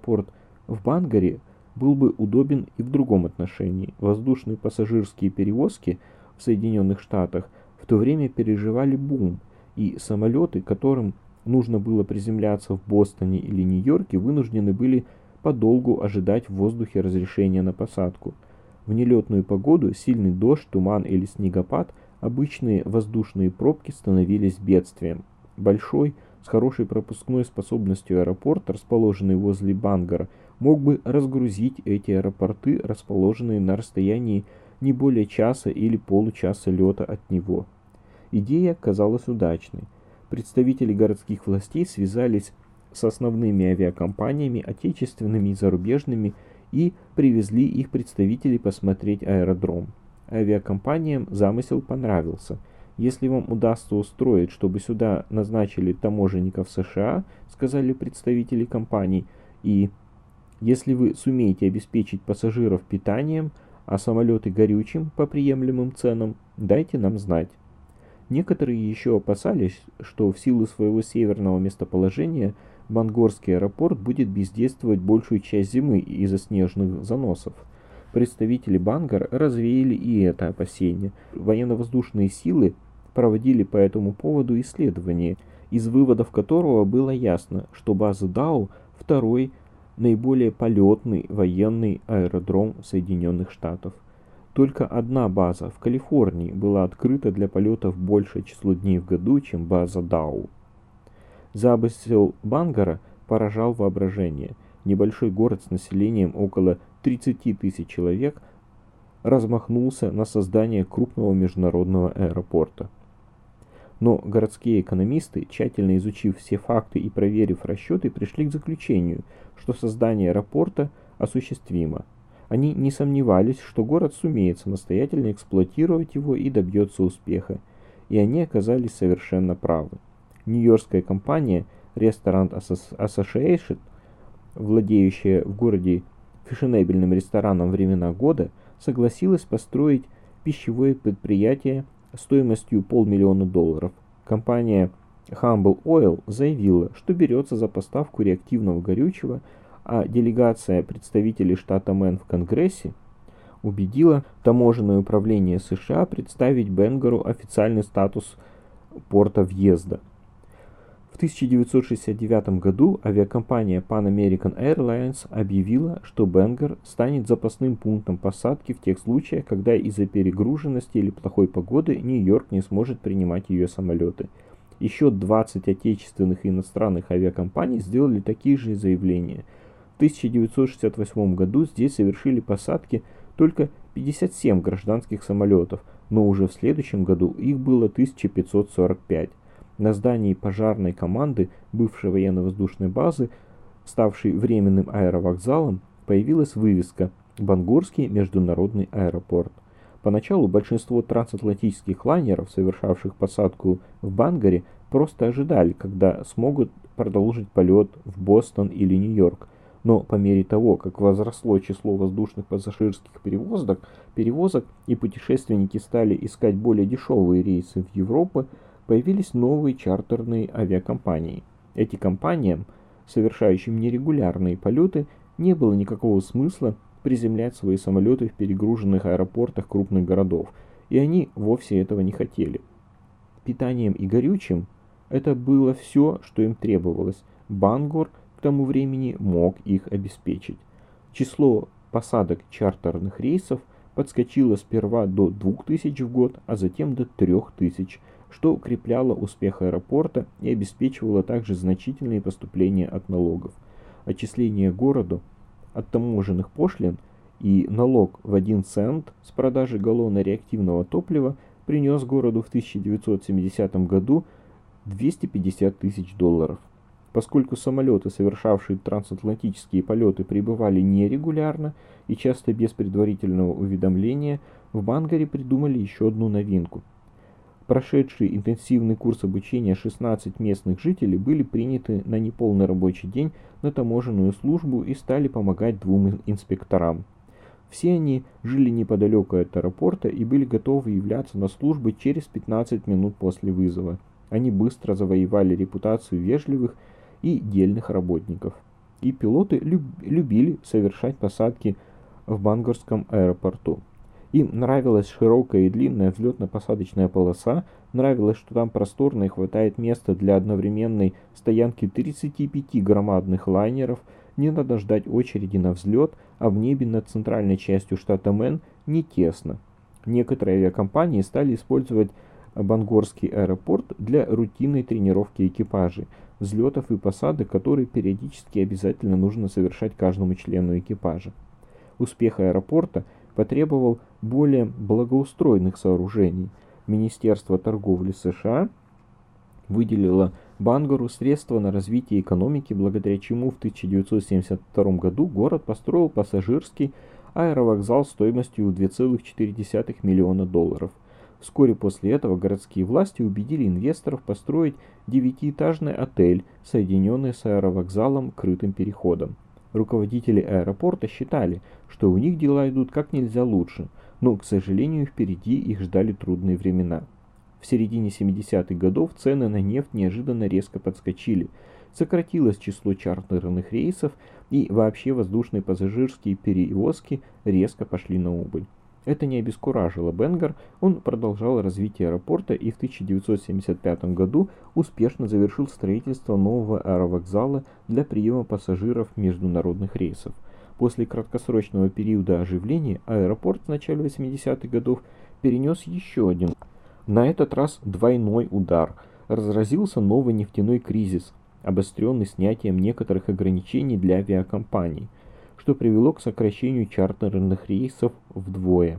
в Бангаре был бы удобен и в другом отношении. Воздушные пассажирские перевозки в Соединенных Штатах в то время переживали бум, и самолеты, которым нужно было приземляться в Бостоне или Нью-Йорке, вынуждены были подолгу ожидать в воздухе разрешения на посадку. В нелетную погоду, сильный дождь, туман или снегопад, обычные воздушные пробки становились бедствием. Большой, с хорошей пропускной способностью аэропорт, расположенный возле Бангара, мог бы разгрузить эти аэропорты, расположенные на расстоянии не более часа или получаса лета от него. Идея казалась удачной. Представители городских властей связались с основными авиакомпаниями, отечественными и зарубежными, и привезли их представителей посмотреть аэродром. Авиакомпаниям замысел понравился. Если вам удастся устроить, чтобы сюда назначили таможенников США, сказали представители компаний, и если вы сумеете обеспечить пассажиров питанием, а самолеты горючим по приемлемым ценам, дайте нам знать. Некоторые еще опасались, что в силу своего северного местоположения Бангорский аэропорт будет бездействовать большую часть зимы из-за снежных заносов. Представители Бангар развеяли и это опасение. Военно-воздушные силы проводили по этому поводу исследование, из выводов которого было ясно, что база Дау – второй наиболее полетный военный аэродром Соединенных Штатов. Только одна база в Калифорнии была открыта для полетов большее число дней в году, чем база Дау. Замысел Бангара поражал воображение. Небольшой город с населением около 30 тысяч человек размахнулся на создание крупного международного аэропорта. Но городские экономисты, тщательно изучив все факты и проверив расчеты, пришли к заключению, что создание аэропорта осуществимо. Они не сомневались, что город сумеет самостоятельно эксплуатировать его и добьется успеха. И они оказались совершенно правы. Нью-Йоркская компания Restaurant Association, владеющая в городе фешенебельным рестораном времена года, согласилась построить пищевое предприятие стоимостью $500 000. Компания Humble Oil заявила, что берется за поставку реактивного горючего, а делегация представителей штата Мэн в Конгрессе убедила таможенное управление США представить Бангару официальный статус порта въезда. В 1969 году авиакомпания Pan American Airlines объявила, что Бангар станет запасным пунктом посадки в тех случаях, когда из-за перегруженности или плохой погоды Нью-Йорк не сможет принимать ее самолеты. Еще 20 отечественных и иностранных авиакомпаний сделали такие же заявления. В 1968 году здесь совершили посадки только 57 гражданских самолетов, но уже в следующем году их было 1545. На здании пожарной команды бывшей военно-воздушной базы, ставшей временным аэровокзалом, появилась вывеска «Бангорский международный аэропорт». Поначалу большинство трансатлантических лайнеров, совершавших посадку в Бангаре, просто ожидали, когда смогут продолжить полет в Бостон или Нью-Йорк. Но по мере того, как возросло число воздушных пассажирских перевозок и путешественники стали искать более дешевые рейсы в Европу, появились новые чартерные авиакомпании. Этим компаниям, совершающим нерегулярные полеты, не было никакого смысла приземлять свои самолеты в перегруженных аэропортах крупных городов, и они вовсе этого не хотели. Питанием и горючим это было все, что им требовалось. Бангор к тому времени мог их обеспечить. Число посадок чартерных рейсов подскочило сперва до 2000 в год, а затем до 3000, что укрепляло успех аэропорта и обеспечивало также значительные поступления от налогов. Отчисление городу от таможенных пошлин и налог в 1 цент с продажи галлона реактивного топлива принес городу в 1970 году 250 тысяч долларов. Поскольку самолеты, совершавшие трансатлантические полеты, прибывали нерегулярно и часто без предварительного уведомления, в Бангаре придумали еще одну новинку. Прошедшие интенсивный курс обучения 16 местных жителей были приняты на неполный рабочий день на таможенную службу и стали помогать 2 инспекторам. Все они жили неподалеку от аэропорта и были готовы являться на службу через 15 минут после вызова. Они быстро завоевали репутацию вежливых и дельных работников. И пилоты любили совершать посадки в Бангарском аэропорту. Им нравилась широкая и длинная взлетно-посадочная полоса, нравилось, что там просторно и хватает места для одновременной стоянки 35 громадных лайнеров, не надо ждать очереди на взлет, а в небе над центральной частью штата Мэн не тесно. Некоторые авиакомпании стали использовать Бангорский аэропорт для рутинной тренировки экипажей, взлетов и посадок, которые периодически обязательно нужно совершать каждому члену экипажа. Успех аэропорта потребовал более благоустроенных сооружений. Министерство торговли США выделило Бангару средства на развитие экономики, благодаря чему в 1972 году город построил пассажирский аэровокзал стоимостью в 2,4 миллиона долларов. Вскоре после этого городские власти убедили инвесторов построить 9-этажный отель, соединенный с аэровокзалом крытым переходом. Руководители аэропорта считали, что у них дела идут как нельзя лучше, но, к сожалению, впереди их ждали трудные времена. В середине 70-х годов цены на нефть неожиданно резко подскочили, сократилось число чартерных рейсов и вообще воздушные пассажирские перевозки резко пошли на убыль. Это не обескуражило Бангар, он продолжал развитие аэропорта и в 1975 году успешно завершил строительство нового аэровокзала для приема пассажиров международных рейсов. После краткосрочного периода оживления аэропорт в начале 80-х годов перенес еще один, на этот раз двойной удар. Разразился новый нефтяной кризис, обостренный снятием некоторых ограничений для авиакомпаний, что привело к сокращению чартерных рейсов вдвое.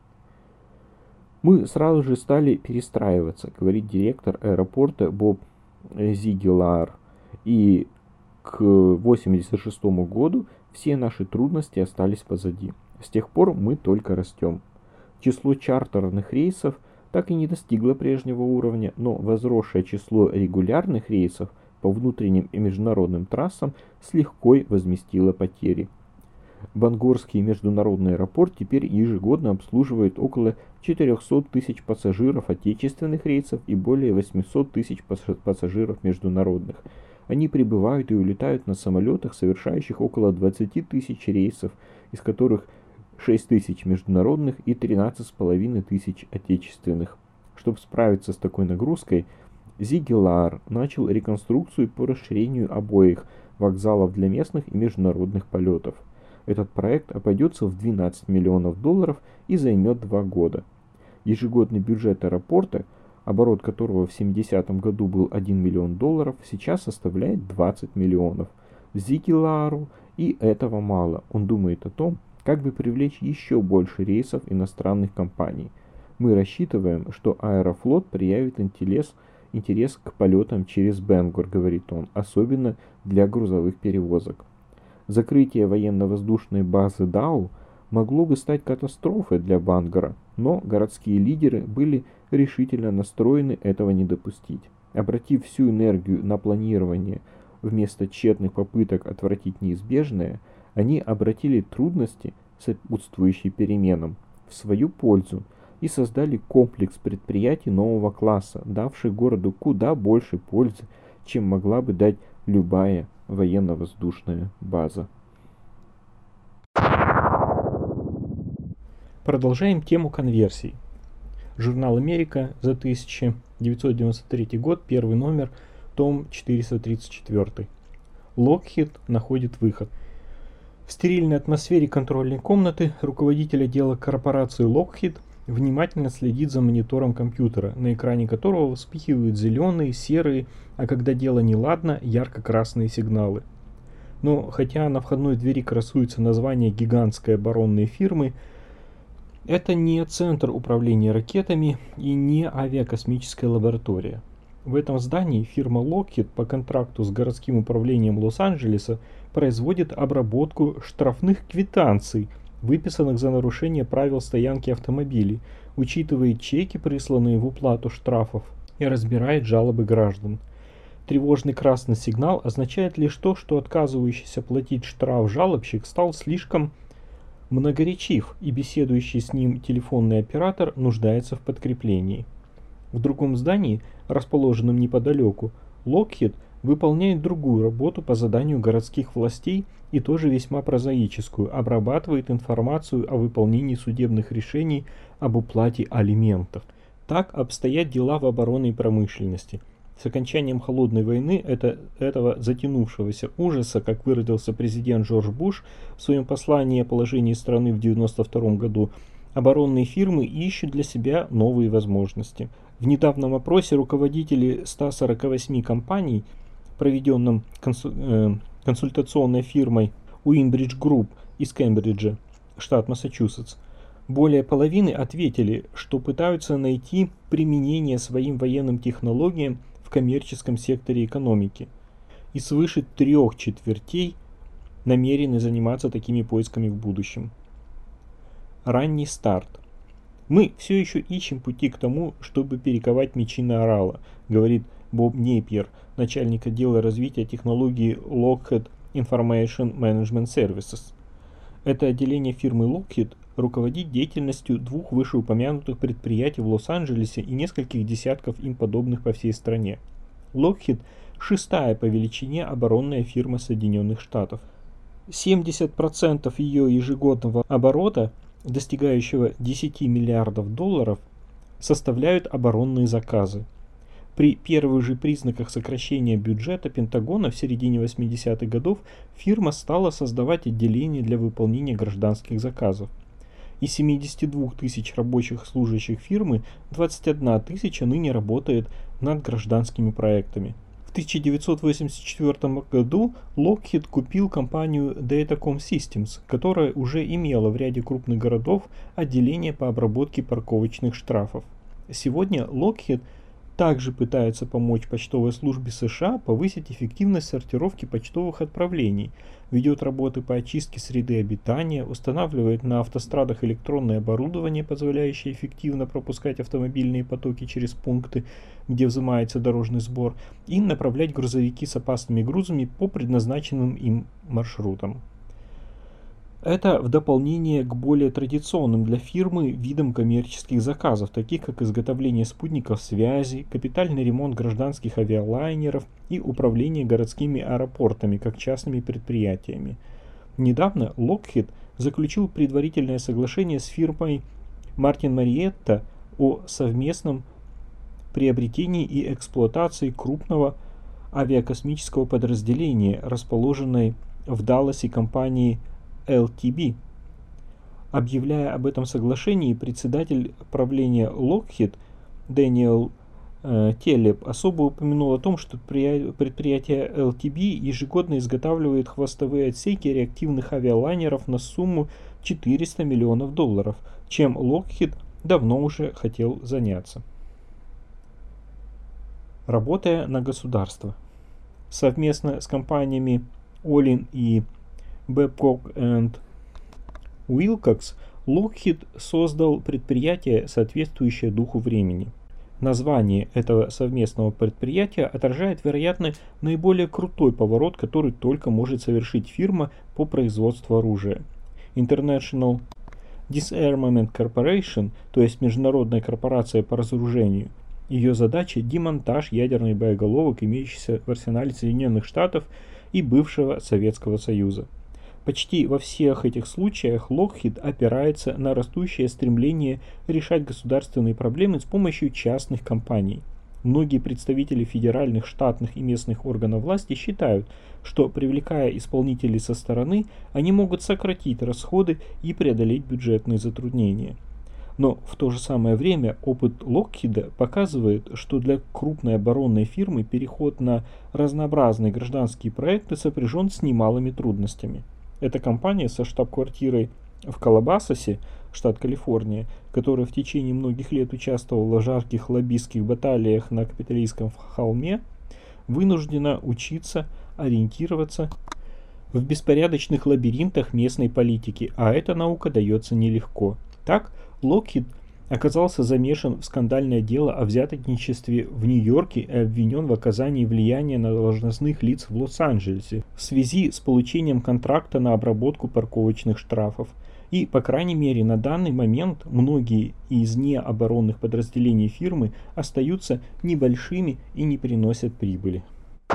Мы сразу же стали перестраиваться, говорит директор аэропорта Боб Зигелар, и к 1986 году все наши трудности остались позади. С тех пор мы только растем. Число чартерных рейсов так и не достигло прежнего уровня, но возросшее число регулярных рейсов по внутренним и международным трассам с лихвой возместило потери. Бангорский международный аэропорт теперь ежегодно обслуживает около 400 тысяч пассажиров отечественных рейсов и более 800 тысяч пассажиров международных. Они прибывают и улетают на самолетах, совершающих около 20 тысяч рейсов, из которых 6 тысяч международных и 13,5 тысяч отечественных. Чтобы справиться с такой нагрузкой, Зигелар начал реконструкцию по расширению обоих вокзалов для местных и международных полетов. Этот проект обойдется в 12 миллионов долларов и займет 2 года. Ежегодный бюджет аэропорта, оборот которого в 70-м году был 1 миллион долларов, сейчас составляет 20 миллионов. Зигелару и этого мало. Он думает о том, как бы привлечь еще больше рейсов иностранных компаний. Мы рассчитываем, что Аэрофлот проявит интерес к полетам через Бангор, говорит он, особенно для грузовых перевозок. Закрытие военно-воздушной базы Дау могло бы стать катастрофой для Бангора, но городские лидеры были решительно настроены этого не допустить. Обратив всю энергию на планирование вместо тщетных попыток отвратить неизбежное, они обратили трудности, сопутствующие переменам, в свою пользу и создали комплекс предприятий нового класса, давший городу куда больше пользы, чем могла бы дать любая военно-воздушная база. Продолжаем тему конверсий. Журнал «Америка» за 1993 год, первый номер, том 434. Lockheed находит выход. В стерильной атмосфере контрольной комнаты руководитель отдела корпорации Lockheed внимательно следит за монитором компьютера, на экране которого вспыхивают зеленые, серые, а когда дело неладно, ярко-красные сигналы. Но хотя на входной двери красуется название гигантской оборонной фирмы, это не центр управления ракетами и не авиакосмическая лаборатория. В этом здании фирма Lockheed по контракту с городским управлением Лос-Анджелеса производит обработку штрафных квитанций, выписанных за нарушение правил стоянки автомобилей, учитывает чеки, присланные в уплату штрафов, и разбирает жалобы граждан. Тревожный красный сигнал означает лишь то, что отказывающийся платить штраф жалобщик стал слишком многоречив, и беседующий с ним телефонный оператор нуждается в подкреплении. В другом здании, расположенном неподалеку, Lockheed выполняет другую работу по заданию городских властей и тоже весьма прозаическую, обрабатывает информацию о выполнении судебных решений об уплате алиментов. Так обстоят дела в оборонной промышленности. С окончанием холодной войны этого затянувшегося ужаса, как выразился президент Джордж Буш в своем послании о положении страны в 1992 году, оборонные фирмы ищут для себя новые возможности. В недавнем опросе руководителей 148 компаний, проведенном консультационной фирмой Уинбридж Групп из Кембриджа, штат Массачусетс, более половины ответили, что пытаются найти применение своим военным технологиям в коммерческом секторе экономики, и свыше 3/4 намерены заниматься такими поисками в будущем. Ранний старт. Мы все еще ищем пути к тому, чтобы перековать мечи на орала, говорит Боб Нейпьер, начальник отдела развития технологий Lockheed Information Management Services. Это отделение фирмы Lockheed руководит деятельностью двух вышеупомянутых предприятий в Лос-Анджелесе и нескольких десятков им подобных по всей стране. Lockheed – шестая по величине оборонная фирма Соединенных Штатов. 70% ее ежегодного оборота, достигающего 10 миллиардов долларов, составляют оборонные заказы. При первых же признаках сокращения бюджета Пентагона в середине 80-х годов фирма стала создавать отделение для выполнения гражданских заказов. Из 72 тысяч рабочих служащих фирмы 21 тысяча ныне работает над гражданскими проектами. В 1984 году Lockheed купил компанию Datacom Systems, которая уже имела в ряде крупных городов отделение по обработке парковочных штрафов. Сегодня Lockheed также пытается помочь почтовой службе США повысить эффективность сортировки почтовых отправлений, ведет работы по очистке среды обитания, устанавливает на автострадах электронное оборудование, позволяющее эффективно пропускать автомобильные потоки через пункты, где взимается дорожный сбор, и направлять грузовики с опасными грузами по предназначенным им маршрутам. Это в дополнение к более традиционным для фирмы видам коммерческих заказов, таких как изготовление спутников связи, капитальный ремонт гражданских авиалайнеров и управление городскими аэропортами как частными предприятиями. Недавно Lockheed заключил предварительное соглашение с фирмой Мартин Мариетта о совместном приобретении и эксплуатации крупного авиакосмического подразделения, расположенной в Далласе компании LTB. Объявляя об этом соглашении, председатель правления Lockheed Дэниел Телеб особо упомянул о том, что предприятие LTB ежегодно изготавливает хвостовые отсеки реактивных авиалайнеров на сумму $400 миллионов, чем Lockheed давно уже хотел заняться. Работая на государство. Совместно с компаниями Olin и Babcock & Wilcox Lockheed создал предприятие, соответствующее духу времени. Название этого совместного предприятия отражает, вероятно, наиболее крутой поворот, который только может совершить фирма по производству оружия. International Disarmament Corporation, то есть Международная корпорация по разоружению, Ее задача – демонтаж ядерных боеголовок, имеющихся в арсенале Соединенных Штатов и бывшего Советского Союза. Почти во всех этих случаях Lockheed опирается на растущее стремление решать государственные проблемы с помощью частных компаний. Многие представители федеральных, штатных и местных органов власти считают, что, привлекая исполнителей со стороны, они могут сократить расходы и преодолеть бюджетные затруднения. Но в то же самое время опыт Lockheed показывает, что для крупной оборонной фирмы переход на разнообразные гражданские проекты сопряжен с немалыми трудностями. Эта компания со штаб-квартирой в Калабасасе, штат Калифорния, которая в течение многих лет участвовала в жарких лоббистских баталиях на Капитолийском холме, вынуждена учиться ориентироваться в беспорядочных лабиринтах местной политики, а эта наука дается нелегко. Так, Lockheed оказался замешан в скандальное дело о взяточничестве в Нью-Йорке и обвинен в оказании влияния на должностных лиц в Лос-Анджелесе в связи с получением контракта на обработку парковочных штрафов. И, по крайней мере, на данный момент многие из необоронных подразделений фирмы остаются небольшими и не приносят прибыли.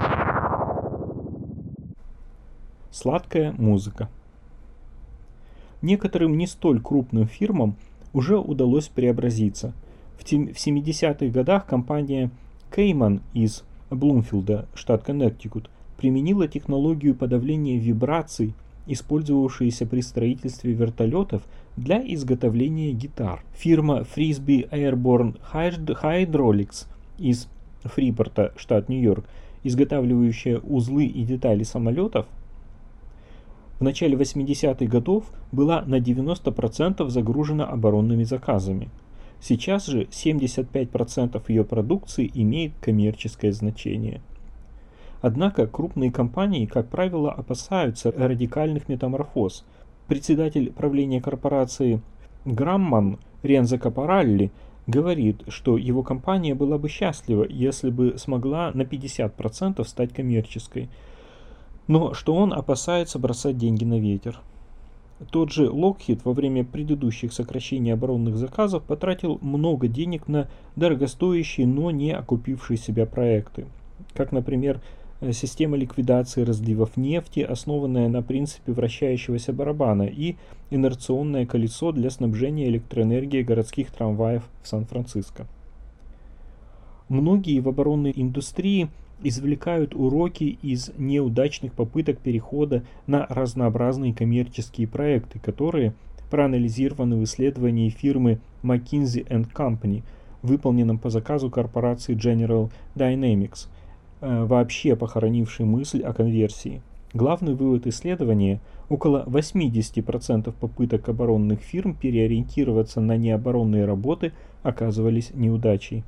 Сладкая музыка. Некоторым не столь крупным фирмам уже удалось преобразиться. В 70-х годах компания Cayman из Блумфилда, штат Коннектикут, применила технологию подавления вибраций, использовавшуюся при строительстве вертолетов, для изготовления гитар. Фирма Frisbee Airborne Hydraulics из Фрипорта, штат Нью-Йорк, изготавливающая узлы и детали самолетов, в начале 80-х годов была на 90% загружена оборонными заказами. Сейчас же 75% ее продукции имеет коммерческое значение. Однако крупные компании, как правило, опасаются радикальных метаморфоз. Председатель правления корпорации Grumman Рензо Капаралли говорит, что его компания была бы счастлива, если бы смогла на 50% стать коммерческой, но что он опасается бросать деньги на ветер. Тот же Lockheed во время предыдущих сокращений оборонных заказов потратил много денег на дорогостоящие, но не окупившие себя проекты, как, например, система ликвидации разливов нефти, основанная на принципе вращающегося барабана, и инерционное колесо для снабжения электроэнергией городских трамваев в Сан-Франциско. Многие в оборонной индустрии извлекают уроки из неудачных попыток перехода на разнообразные коммерческие проекты, которые проанализированы в исследовании фирмы McKinsey & Company, выполненном по заказу корпорации General Dynamics, вообще похоронившей мысль о конверсии. Главный вывод исследования – около 80% попыток оборонных фирм переориентироваться на необоронные работы оказывались неудачей.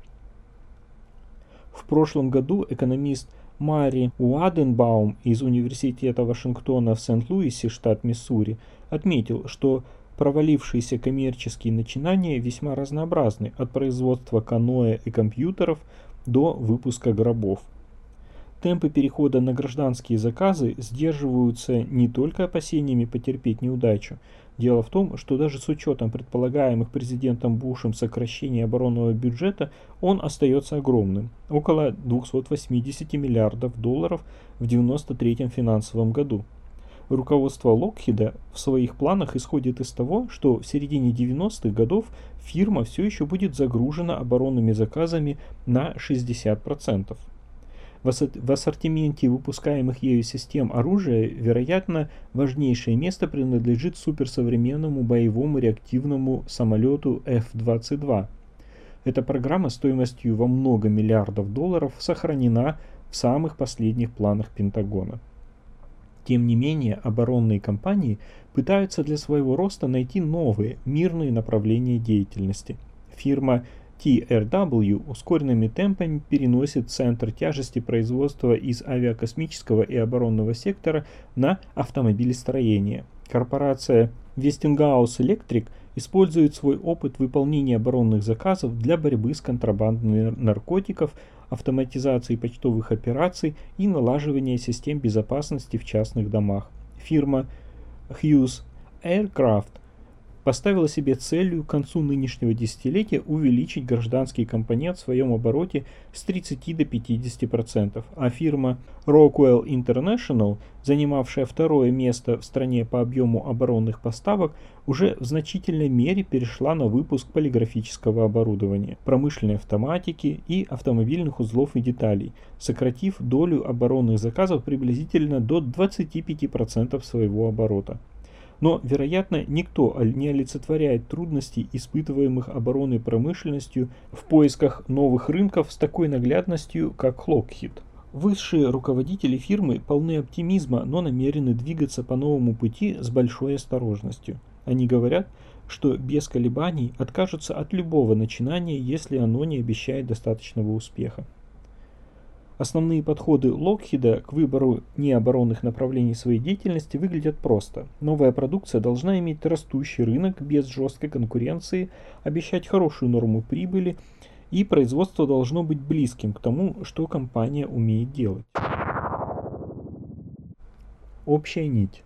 В прошлом году экономист Мари Уаденбаум из Университета Вашингтона в Сент-Луисе, штат Миссури, отметил, что провалившиеся коммерческие начинания весьма разнообразны, от производства каноэ и компьютеров до выпуска гробов. Темпы перехода на гражданские заказы сдерживаются не только опасениями потерпеть неудачу. Дело в том, что даже с учетом предполагаемых президентом Бушем сокращений оборонного бюджета, он остается огромным – около 280 миллиардов долларов в 1993 финансовом году. Руководство Локхида в своих планах исходит из того, что в середине 90-х годов фирма все еще будет загружена оборонными заказами на 60%. В ассортименте выпускаемых ею систем оружия, вероятно, важнейшее место принадлежит суперсовременному боевому реактивному самолету F-22. Эта программа стоимостью во много миллиардов долларов сохранена в самых последних планах Пентагона. Тем не менее, оборонные компании пытаются для своего роста найти новые, мирные направления деятельности. Фирма TRW ускоренными темпами переносит центр тяжести производства из авиакосмического и оборонного сектора на автомобилестроение. Корпорация Westinghouse Electric использует свой опыт выполнения оборонных заказов для борьбы с контрабандой наркотиков, автоматизации почтовых операций и налаживания систем безопасности в частных домах. Фирма Hughes Aircraft поставила себе целью к концу нынешнего десятилетия увеличить гражданский компонент в своем обороте с 30 до 50%, а фирма Rockwell International, занимавшая второе место в стране по объему оборонных поставок, уже в значительной мере перешла на выпуск полиграфического оборудования, промышленной автоматики и автомобильных узлов и деталей, сократив долю оборонных заказов приблизительно до 25% своего оборота. Но, вероятно, никто не олицетворяет трудностей, испытываемых оборонной промышленностью в поисках новых рынков с такой наглядностью, как Lockheed. Высшие руководители фирмы полны оптимизма, но намерены двигаться по новому пути с большой осторожностью. Они говорят, что без колебаний откажутся от любого начинания, если оно не обещает достаточного успеха. Основные подходы Lockheed к выбору необоронных направлений своей деятельности выглядят просто. Новая продукция должна иметь растущий рынок без жесткой конкуренции, обещать хорошую норму прибыли, и производство должно быть близким к тому, что компания умеет делать. Общая нить.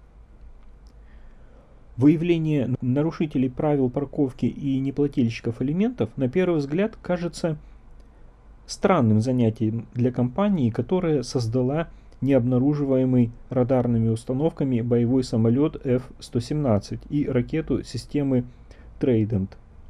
Выявление нарушителей правил парковки и неплательщиков алиментов на первый взгляд кажется странным занятием для компании, которая создала необнаруживаемый радарными установками боевой самолет F-117 и ракету системы Trident.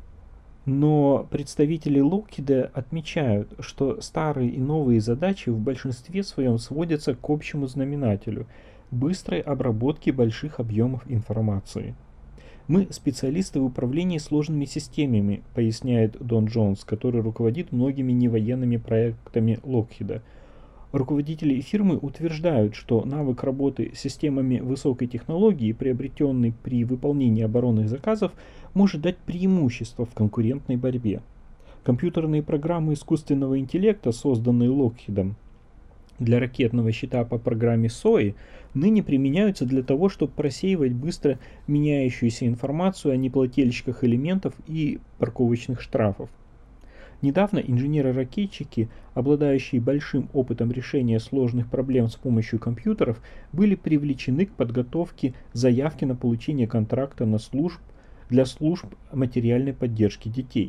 Но представители Lockheed отмечают, что старые и новые задачи в большинстве своем сводятся к общему знаменателю – быстрой обработке больших объемов информации. Мы специалисты в управлении сложными системами, поясняет Дон Джонс, который руководит многими невоенными проектами Lockheed. Руководители фирмы утверждают, что навык работы с системами высокой технологии, приобретенный при выполнении оборонных заказов, может дать преимущество в конкурентной борьбе. Компьютерные программы искусственного интеллекта, созданные Lockheed для ракетного щита по программе SOI, ныне применяются для того, чтобы просеивать быстро меняющуюся информацию о неплательщиках элементов и парковочных штрафов. Недавно инженеры-ракетчики, обладающие большим опытом решения сложных проблем с помощью компьютеров, были привлечены к подготовке заявки на получение контракта для служб материальной поддержки детей.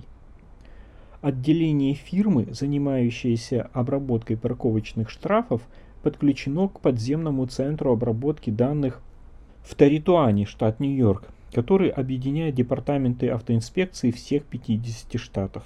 Отделение фирмы, занимающееся обработкой парковочных штрафов, подключено к подземному центру обработки данных в Таритуане, штат Нью-Йорк, который объединяет департаменты автоинспекции всех 50 штатов.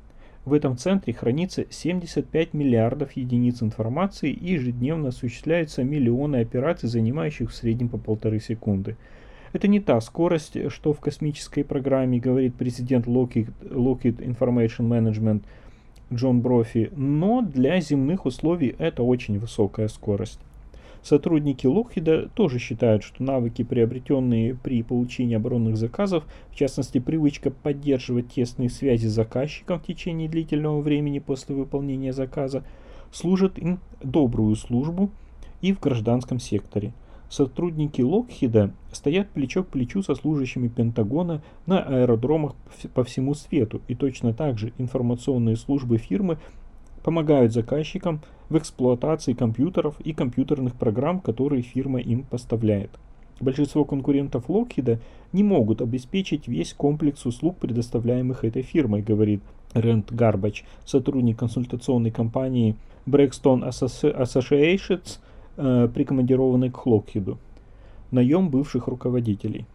В этом центре хранится 75 миллиардов единиц информации и ежедневно осуществляются миллионы операций, занимающих в среднем по 1,5 секунды. Это не та скорость, что в космической программе, говорит президент Lockheed Information Management Джон Брофи, но для земных условий это очень высокая скорость. Сотрудники Lockheed тоже считают, что навыки, приобретенные при получении оборонных заказов, в частности привычка поддерживать тесные связи с заказчиком в течение длительного времени после выполнения заказа, служат им добрую службу и в гражданском секторе. Сотрудники Lockheed стоят плечо к плечу со служащими Пентагона на аэродромах по всему свету, и точно так же информационные службы фирмы помогают заказчикам в эксплуатации компьютеров и компьютерных программ, которые фирма им поставляет. Большинство конкурентов Lockheed не могут обеспечить весь комплекс услуг, предоставляемых этой фирмой, говорит Рэнд Гарбач, сотрудник консультационной компании Braxton Associates, прикомандированной к Lockheed. Наем бывших руководителей.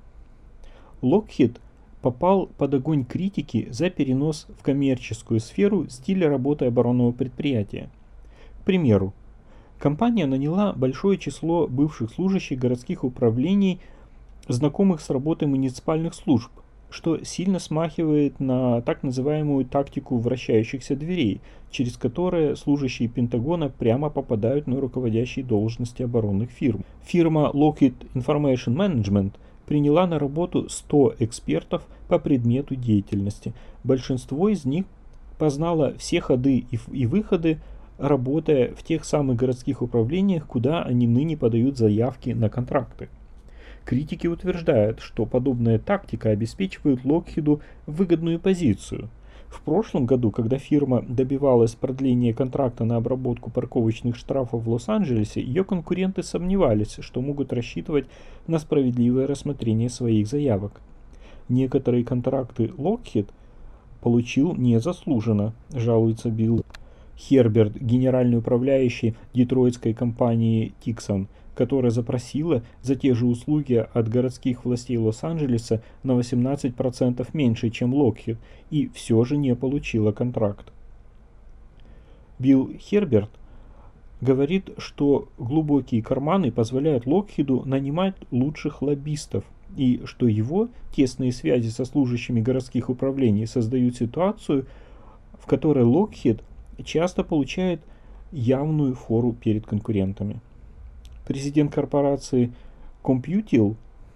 Lockheed попал под огонь критики за перенос в коммерческую сферу стиля работы оборонного предприятия. К примеру, компания наняла большое число бывших служащих городских управлений, знакомых с работой муниципальных служб, что сильно смахивает на так называемую тактику вращающихся дверей, через которые служащие Пентагона прямо попадают на руководящие должности оборонных фирм. Фирма Lockheed Information Management приняла на работу 100 экспертов по предмету деятельности. Большинство из них познало все ходы и выходы, работая в тех самых городских управлениях, куда они ныне подают заявки на контракты. Критики утверждают, что подобная тактика обеспечивает Lockheed выгодную позицию. В прошлом году, когда фирма добивалась продления контракта на обработку парковочных штрафов в Лос-Анджелесе, ее конкуренты сомневались, что могут рассчитывать на справедливое рассмотрение своих заявок. Некоторые контракты Lockheed получил незаслуженно, жалуется Билл Херберт, генеральный управляющий детройтской компании Tixon, которая запросила за те же услуги от городских властей Лос-Анджелеса на 18% меньше, чем Lockheed, и все же не получила контракт. Билл Херберт говорит, что глубокие карманы позволяют Локхиду нанимать лучших лоббистов, и что его тесные связи со служащими городских управлений создают ситуацию, в которой Lockheed часто получает явную фору перед конкурентами. Президент корпорации Computil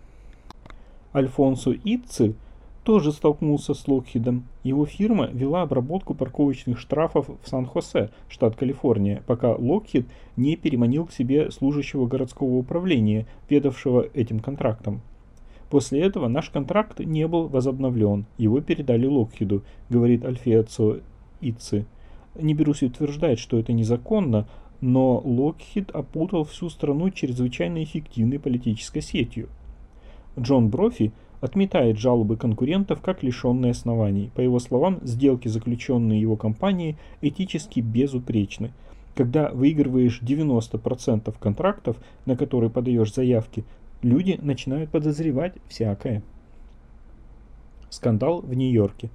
Альфонсо Итци тоже столкнулся с Локхидом. Его фирма вела обработку парковочных штрафов в Сан-Хосе, штат Калифорния, пока Локхид не переманил к себе служащего городского управления, ведавшего этим контрактом. После этого наш контракт не был возобновлен, его передали Локхиду, говорит Альфонсо Итци. Не берусь утверждать, что это незаконно, но Локхид опутал всю страну чрезвычайно эффективной политической сетью. Джон Брофи отметает жалобы конкурентов как лишенные оснований. По его словам, сделки, заключенные его компанией, этически безупречны. Когда выигрываешь 90% контрактов, на которые подаешь заявки, люди начинают подозревать всякое. Скандал в Нью-Йорке.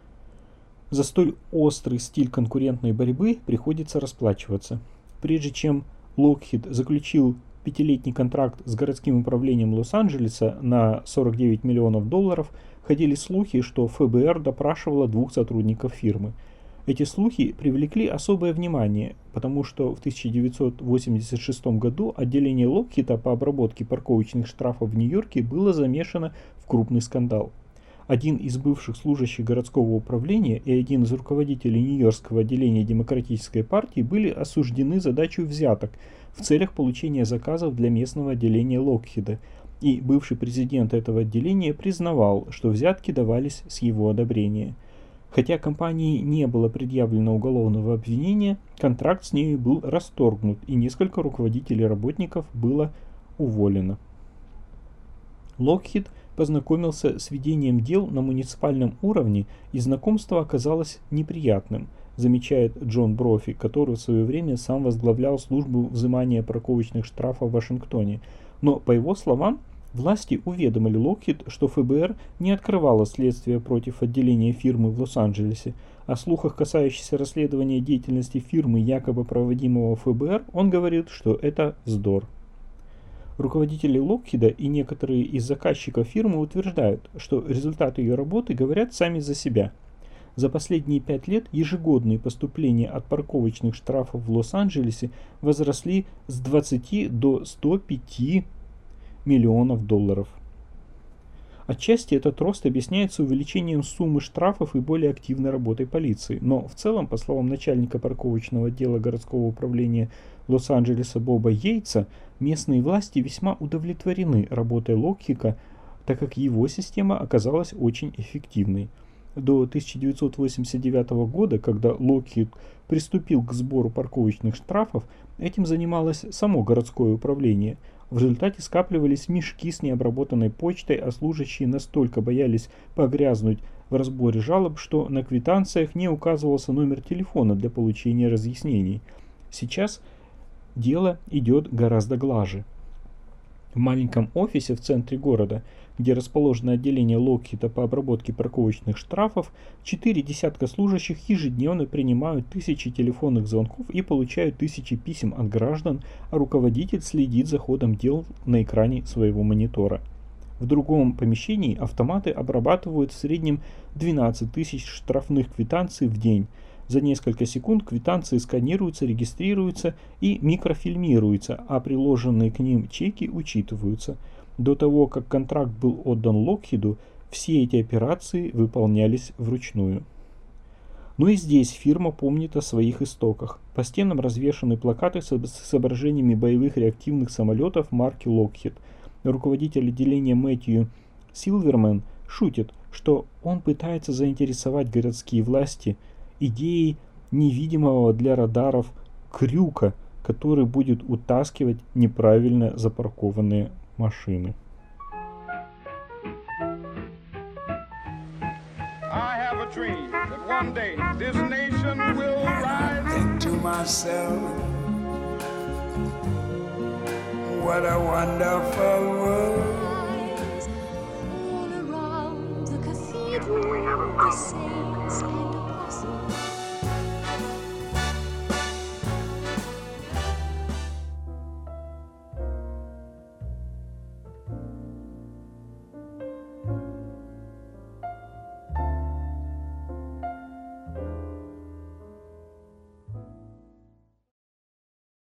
За столь острый стиль конкурентной борьбы приходится расплачиваться. Прежде чем Lockheed заключил 5-летний контракт с городским управлением Лос-Анджелеса на $49 миллионов, ходили слухи, что ФБР допрашивало 2 сотрудников фирмы. Эти слухи привлекли особое внимание, потому что в 1986 году отделение Локхида по обработке парковочных штрафов в Нью-Йорке было замешано в крупный скандал. Один из бывших служащих городского управления и один из руководителей Нью-Йоркского отделения Демократической партии были осуждены за дачу взяток в целях получения заказов для местного отделения Локхида, и бывший президент этого отделения признавал, что взятки давались с его одобрения. Хотя компании не было предъявлено уголовного обвинения, контракт с ней был расторгнут, и несколько руководителей работников было уволено. Lockheed познакомился с ведением дел на муниципальном уровне, и знакомство оказалось неприятным, замечает Джон Брофи, который в свое время сам возглавлял службу взимания парковочных штрафов в Вашингтоне. Но, по его словам, власти уведомили Lockheed, что ФБР не открывало следствие против отделения фирмы в Лос-Анджелесе. О слухах, касающихся расследования деятельности фирмы, якобы проводимого ФБР, он говорит, что это вздор. Руководители Локхида и некоторые из заказчиков фирмы утверждают, что результаты ее работы говорят сами за себя. За последние 5 лет ежегодные поступления от парковочных штрафов в Лос-Анджелесе возросли с 20 до 105 миллионов долларов. Отчасти этот рост объясняется увеличением суммы штрафов и более активной работой полиции, но в целом, по словам начальника парковочного отдела городского управления Лос-Анджелеса Боба Йейтса, местные власти весьма удовлетворены работой Локхида, так как его система оказалась очень эффективной. До 1989 года, когда Lockheed приступил к сбору парковочных штрафов, этим занималось само городское управление. В результате скапливались мешки с необработанной почтой, а служащие настолько боялись погрязнуть в разборе жалоб, что на квитанциях не указывался номер телефона для получения разъяснений. Сейчас дело идет гораздо глаже. В маленьком офисе в центре города, где расположено отделение Локхида по обработке парковочных штрафов, 4 десятка служащих ежедневно принимают тысячи телефонных звонков и получают тысячи писем от граждан, а руководитель следит за ходом дел на экране своего монитора. В другом помещении автоматы обрабатывают в среднем 12 тысяч штрафных квитанций в день. За несколько секунд квитанции сканируются, регистрируются и микрофильмируются, а приложенные к ним чеки учитываются. До того, как контракт был отдан Локхиду, все эти операции выполнялись вручную. Но и здесь фирма помнит о своих истоках. По стенам развешаны плакаты с изображениями боевых реактивных самолетов марки Lockheed. Руководитель отделения Мэтью Силверман шутит, что он пытается заинтересовать городские власти идеей невидимого для радаров крюка, который будет утаскивать неправильно запаркованные машины. I have a dream that one day this nation will rise. Think to myself, what a wonderful world. All around the cathedral, the saints